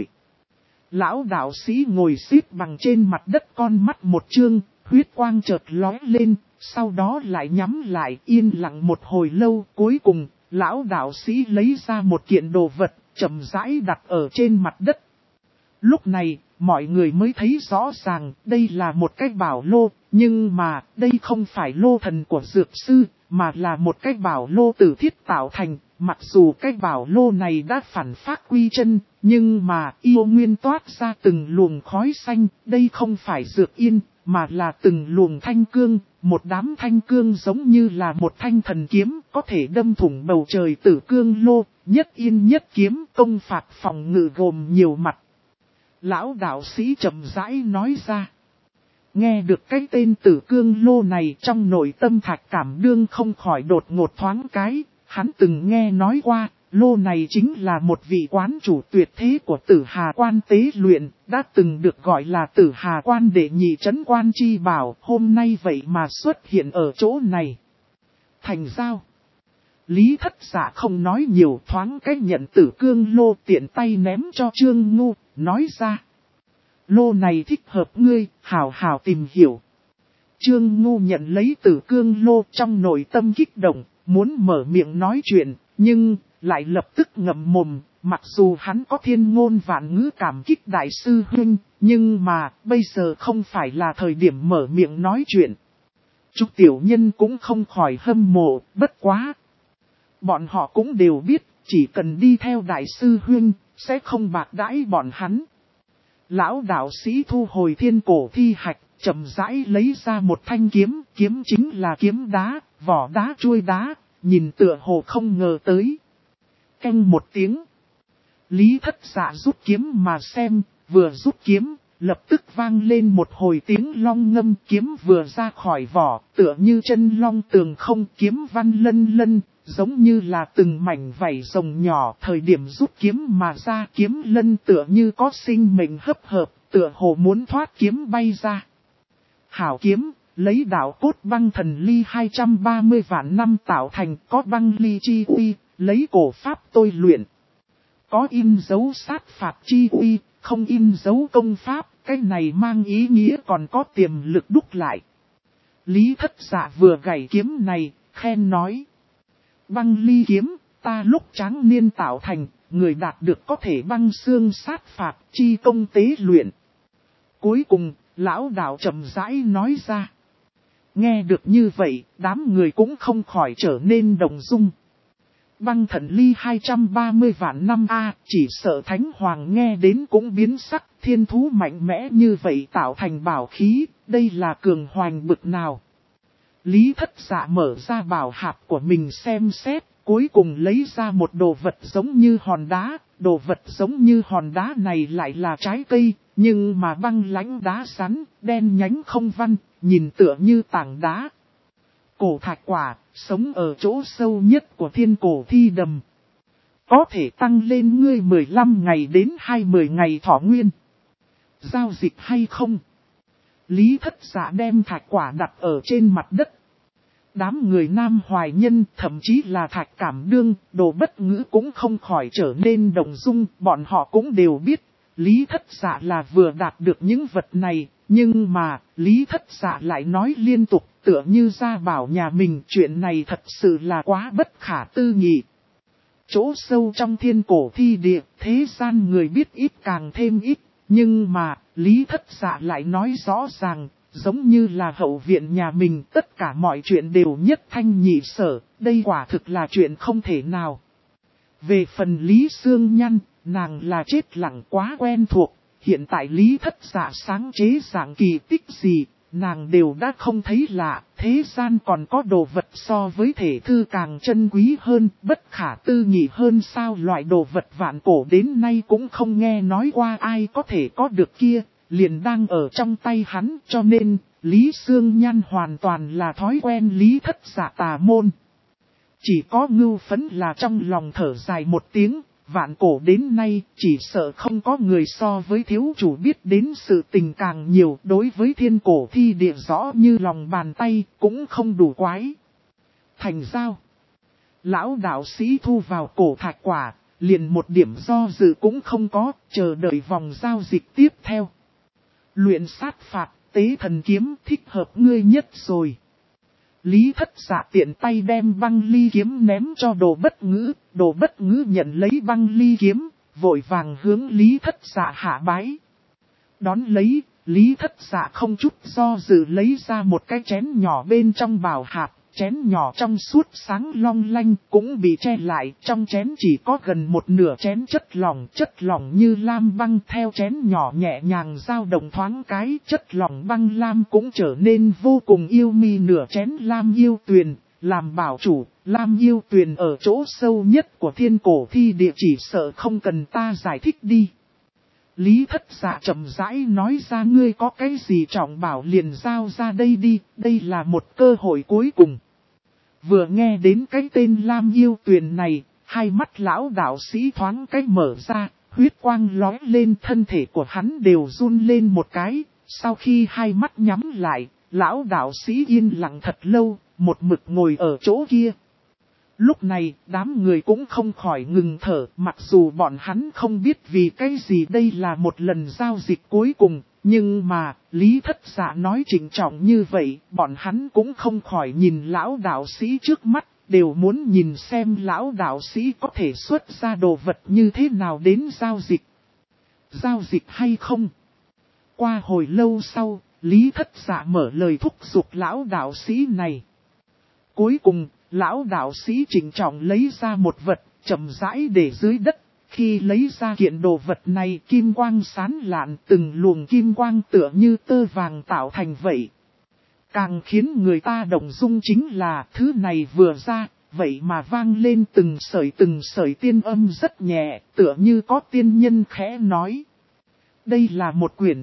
Lão đạo sĩ ngồi xếp bằng trên mặt đất, con mắt một chương, huyết quang chợt lóe lên, sau đó lại nhắm lại, yên lặng một hồi lâu. Cuối cùng, lão đạo sĩ lấy ra một kiện đồ vật, chậm rãi đặt ở trên mặt đất. Lúc này, mọi người mới thấy rõ ràng đây là một cái bảo lô, nhưng mà đây không phải lô thần của dược sư, mà là một cái bảo lô từ thiết tạo thành. Mặc dù cái bảo lô này đã phản phát quy chân, nhưng mà yêu nguyên toát ra từng luồng khói xanh, đây không phải dược yên, mà là từng luồng thanh cương, một đám thanh cương giống như là một thanh thần kiếm, có thể đâm thủng bầu trời tử cương lô, nhất yên nhất kiếm, công phạt phòng ngự gồm nhiều mặt. Lão đạo sĩ chậm rãi nói ra. Nghe được cái tên tử cương lô này, trong nội tâm Thạch Cảm Đương không khỏi đột ngột thoáng cái. Hắn từng nghe nói qua, lô này chính là một vị quán chủ tuyệt thế của Tử Hà Quan tế luyện, đã từng được gọi là Tử Hà Quan đệ nhị trấn quan chi bảo, hôm nay vậy mà xuất hiện ở chỗ này. Thành giao. Lý Thất Dạ không nói nhiều, thoáng cách nhận tử cương lô, tiện tay ném cho Trương Ngu, nói ra. Lô này thích hợp ngươi, hào hào tìm hiểu. Trương Ngu nhận lấy tử cương lô, trong nội tâm kích động, muốn mở miệng nói chuyện, nhưng lại lập tức ngậm mồm. Mặc dù hắn có thiên ngôn vạn ngữ cảm kích đại sư huynh, nhưng mà bây giờ không phải là thời điểm mở miệng nói chuyện. Chúng tiểu nhân cũng không khỏi hâm mộ, bất quá. Bọn họ cũng đều biết, chỉ cần đi theo đại sư huynh, sẽ không bạc đãi bọn hắn. Lão đạo sĩ thu hồi thiên cổ thi hạch, chậm rãi lấy ra một thanh kiếm, kiếm chính là kiếm đá, vỏ đá chuôi đá, nhìn tựa hồ không ngờ tới. Canh một tiếng. Lý Thất Dạ rút kiếm mà xem, vừa rút kiếm, lập tức vang lên một hồi tiếng long ngâm, kiếm vừa ra khỏi vỏ, tựa như chân long tường không, kiếm văn lân lân, giống như là từng mảnh vảy rồng nhỏ. Thời điểm rút kiếm mà ra, kiếm lân tựa như có sinh mệnh hấp hợp, tựa hồ muốn thoát kiếm bay ra. Hảo kiếm, lấy đạo cốt băng thần ly 230 vạn năm tạo thành, có băng ly chi uy, lấy cổ pháp tôi luyện. Có in dấu sát phạt chi uy, không in dấu công pháp, cái này mang ý nghĩa còn có tiềm lực đúc lại. Lý Thất Dạ vừa gảy kiếm này, khen nói. Băng ly kiếm, ta lúc tráng niên tạo thành, người đạt được có thể băng xương sát phạt chi công tế luyện. Cuối cùng, lão đạo chậm rãi nói ra. Nghe được như vậy, đám người cũng không khỏi trở nên động dung. Băng thần ly 230 vạn năm A, chỉ sợ Thánh Hoàng nghe đến cũng biến sắc, thiên thú mạnh mẽ như vậy tạo thành bảo khí, đây là cường hoành bực nào. Lý Thất Dạ mở ra bảo hạp của mình xem xét, cuối cùng lấy ra một đồ vật giống như hòn đá, đồ vật giống như hòn đá này lại là trái cây, nhưng mà băng lãnh đá rắn, đen nhánh không văn, nhìn tựa như tảng đá. Cổ thạch quả, sống ở chỗ sâu nhất của thiên cổ thi đầm. Có thể tăng lên ngươi 15 ngày đến 20 ngày thọ nguyên. Giao dịch hay không? Lý Thất Dạ đem thạch quả đặt ở trên mặt đất. Đám người Nam Hoài Nhân, thậm chí là Thạch Cảm Đương, Đồ Bất Ngữ cũng không khỏi trở nên động dung. Bọn họ cũng đều biết, Lý Thất Dạ là vừa đạt được những vật này. Nhưng mà, Lý Thất Dạ lại nói liên tục, tựa như ra bảo nhà mình, chuyện này thật sự là quá bất khả tư nghị. Chỗ sâu trong thiên cổ thi địa, thế gian người biết ít càng thêm ít. Nhưng mà, Lý Thất Dạ lại nói rõ ràng, giống như là hậu viện nhà mình, tất cả mọi chuyện đều nhất thanh nhị sở, đây quả thực là chuyện không thể nào. Về phần Lý Sương Nhăn, nàng là chết lặng quá quen thuộc, hiện tại Lý Thất Dạ sáng chế dạng kỳ tích gì, nàng đều đã không thấy lạ, thế gian còn có đồ vật so với thể thư càng chân quý hơn, bất khả tư nghị hơn sao, loại đồ vật vạn cổ đến nay cũng không nghe nói qua ai có thể có được kia, liền đang ở trong tay hắn, cho nên, Lý Sương Nhan hoàn toàn là thói quen Lý Thất Dạ tà môn. Chỉ có Ngưu Phấn là trong lòng thở dài một tiếng, vạn cổ đến nay chỉ sợ không có người so với thiếu chủ biết đến sự tình càng nhiều, đối với thiên cổ thi địa rõ như lòng bàn tay, cũng không đủ quái. Thành giao. Lão đạo sĩ thu vào cổ thạch quả, liền một điểm do dự cũng không có, chờ đợi vòng giao dịch tiếp theo. Luyện sát phạt, tế thần kiếm thích hợp ngươi nhất rồi. Lý Thất Dạ tiện tay đem băng ly kiếm ném cho Đồ Bất Ngữ, Đồ Bất Ngữ nhận lấy băng ly kiếm, vội vàng hướng Lý Thất Dạ hạ bái. Đón lấy, Lý Thất Dạ không chút do dự lấy ra một cái chén nhỏ bên trong bảo hạt, chén nhỏ trong suốt sáng long lanh cũng bị che lại, trong chén chỉ có gần một nửa chén chất lỏng như lam băng, theo chén nhỏ nhẹ nhàng dao động thoáng cái, chất lỏng băng lam cũng trở nên vô cùng yêu mi, nửa chén lam yêu tuyền, làm bảo chủ, lam yêu tuyền ở chỗ sâu nhất của thiên cổ thi địa, chỉ sợ không cần ta giải thích đi. Lý Thất Dạ chậm rãi nói ra, ngươi có cái gì trọng bảo liền giao ra đây đi, đây là một cơ hội cuối cùng. Vừa nghe đến cái tên Lam Yêu Tuyền này, hai mắt lão đạo sĩ thoáng cái mở ra, huyết quang lóe lên, thân thể của hắn đều run lên một cái, sau khi hai mắt nhắm lại, lão đạo sĩ yên lặng thật lâu, một mực ngồi ở chỗ kia. Lúc này, đám người cũng không khỏi ngừng thở, mặc dù bọn hắn không biết vì cái gì đây là một lần giao dịch cuối cùng, nhưng mà, Lý Thất Dạ nói trịnh trọng như vậy, bọn hắn cũng không khỏi nhìn lão đạo sĩ trước mắt, đều muốn nhìn xem lão đạo sĩ có thể xuất ra đồ vật như thế nào đến giao dịch. Giao dịch hay không? Qua hồi lâu sau, Lý Thất Dạ mở lời thúc giục lão đạo sĩ này. Cuối cùng, lão đạo sĩ trịnh trọng lấy ra một vật, chậm rãi để dưới đất. Khi lấy ra kiện đồ vật này, kim quang sáng lạn, từng luồng kim quang tựa như tơ vàng tạo thành vậy. Càng khiến người ta động dung chính là thứ này vừa ra, vậy mà vang lên từng sợi tiên âm rất nhẹ, tựa như có tiên nhân khẽ nói. Đây là một quyển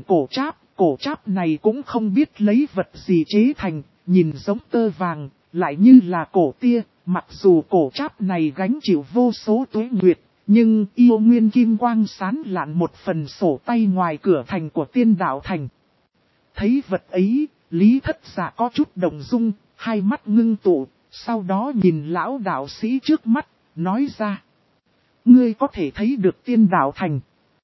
cổ tráp này cũng không biết lấy vật gì chế thành, nhìn giống tơ vàng, lại như là cổ tia, mặc dù cổ tráp này gánh chịu vô số tuế nguyệt. Nhưng yêu nguyên kim quang sáng lạn một phần sổ tay ngoài cửa thành của tiên đạo thành. Thấy vật ấy, Lý Thất Dạ có chút động dung, hai mắt ngưng tụ, sau đó nhìn lão đạo sĩ trước mắt, nói ra. Ngươi có thể thấy được tiên đạo thành.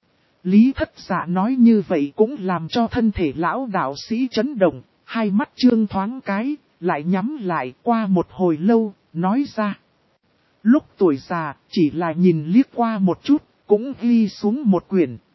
Lý Thất Dạ nói như vậy cũng làm cho thân thể lão đạo sĩ chấn động, hai mắt trương thoáng cái, lại nhắm lại, qua một hồi lâu, nói ra. Lúc tuổi già, chỉ là nhìn liếc qua một chút, cũng ghi xuống một quyển,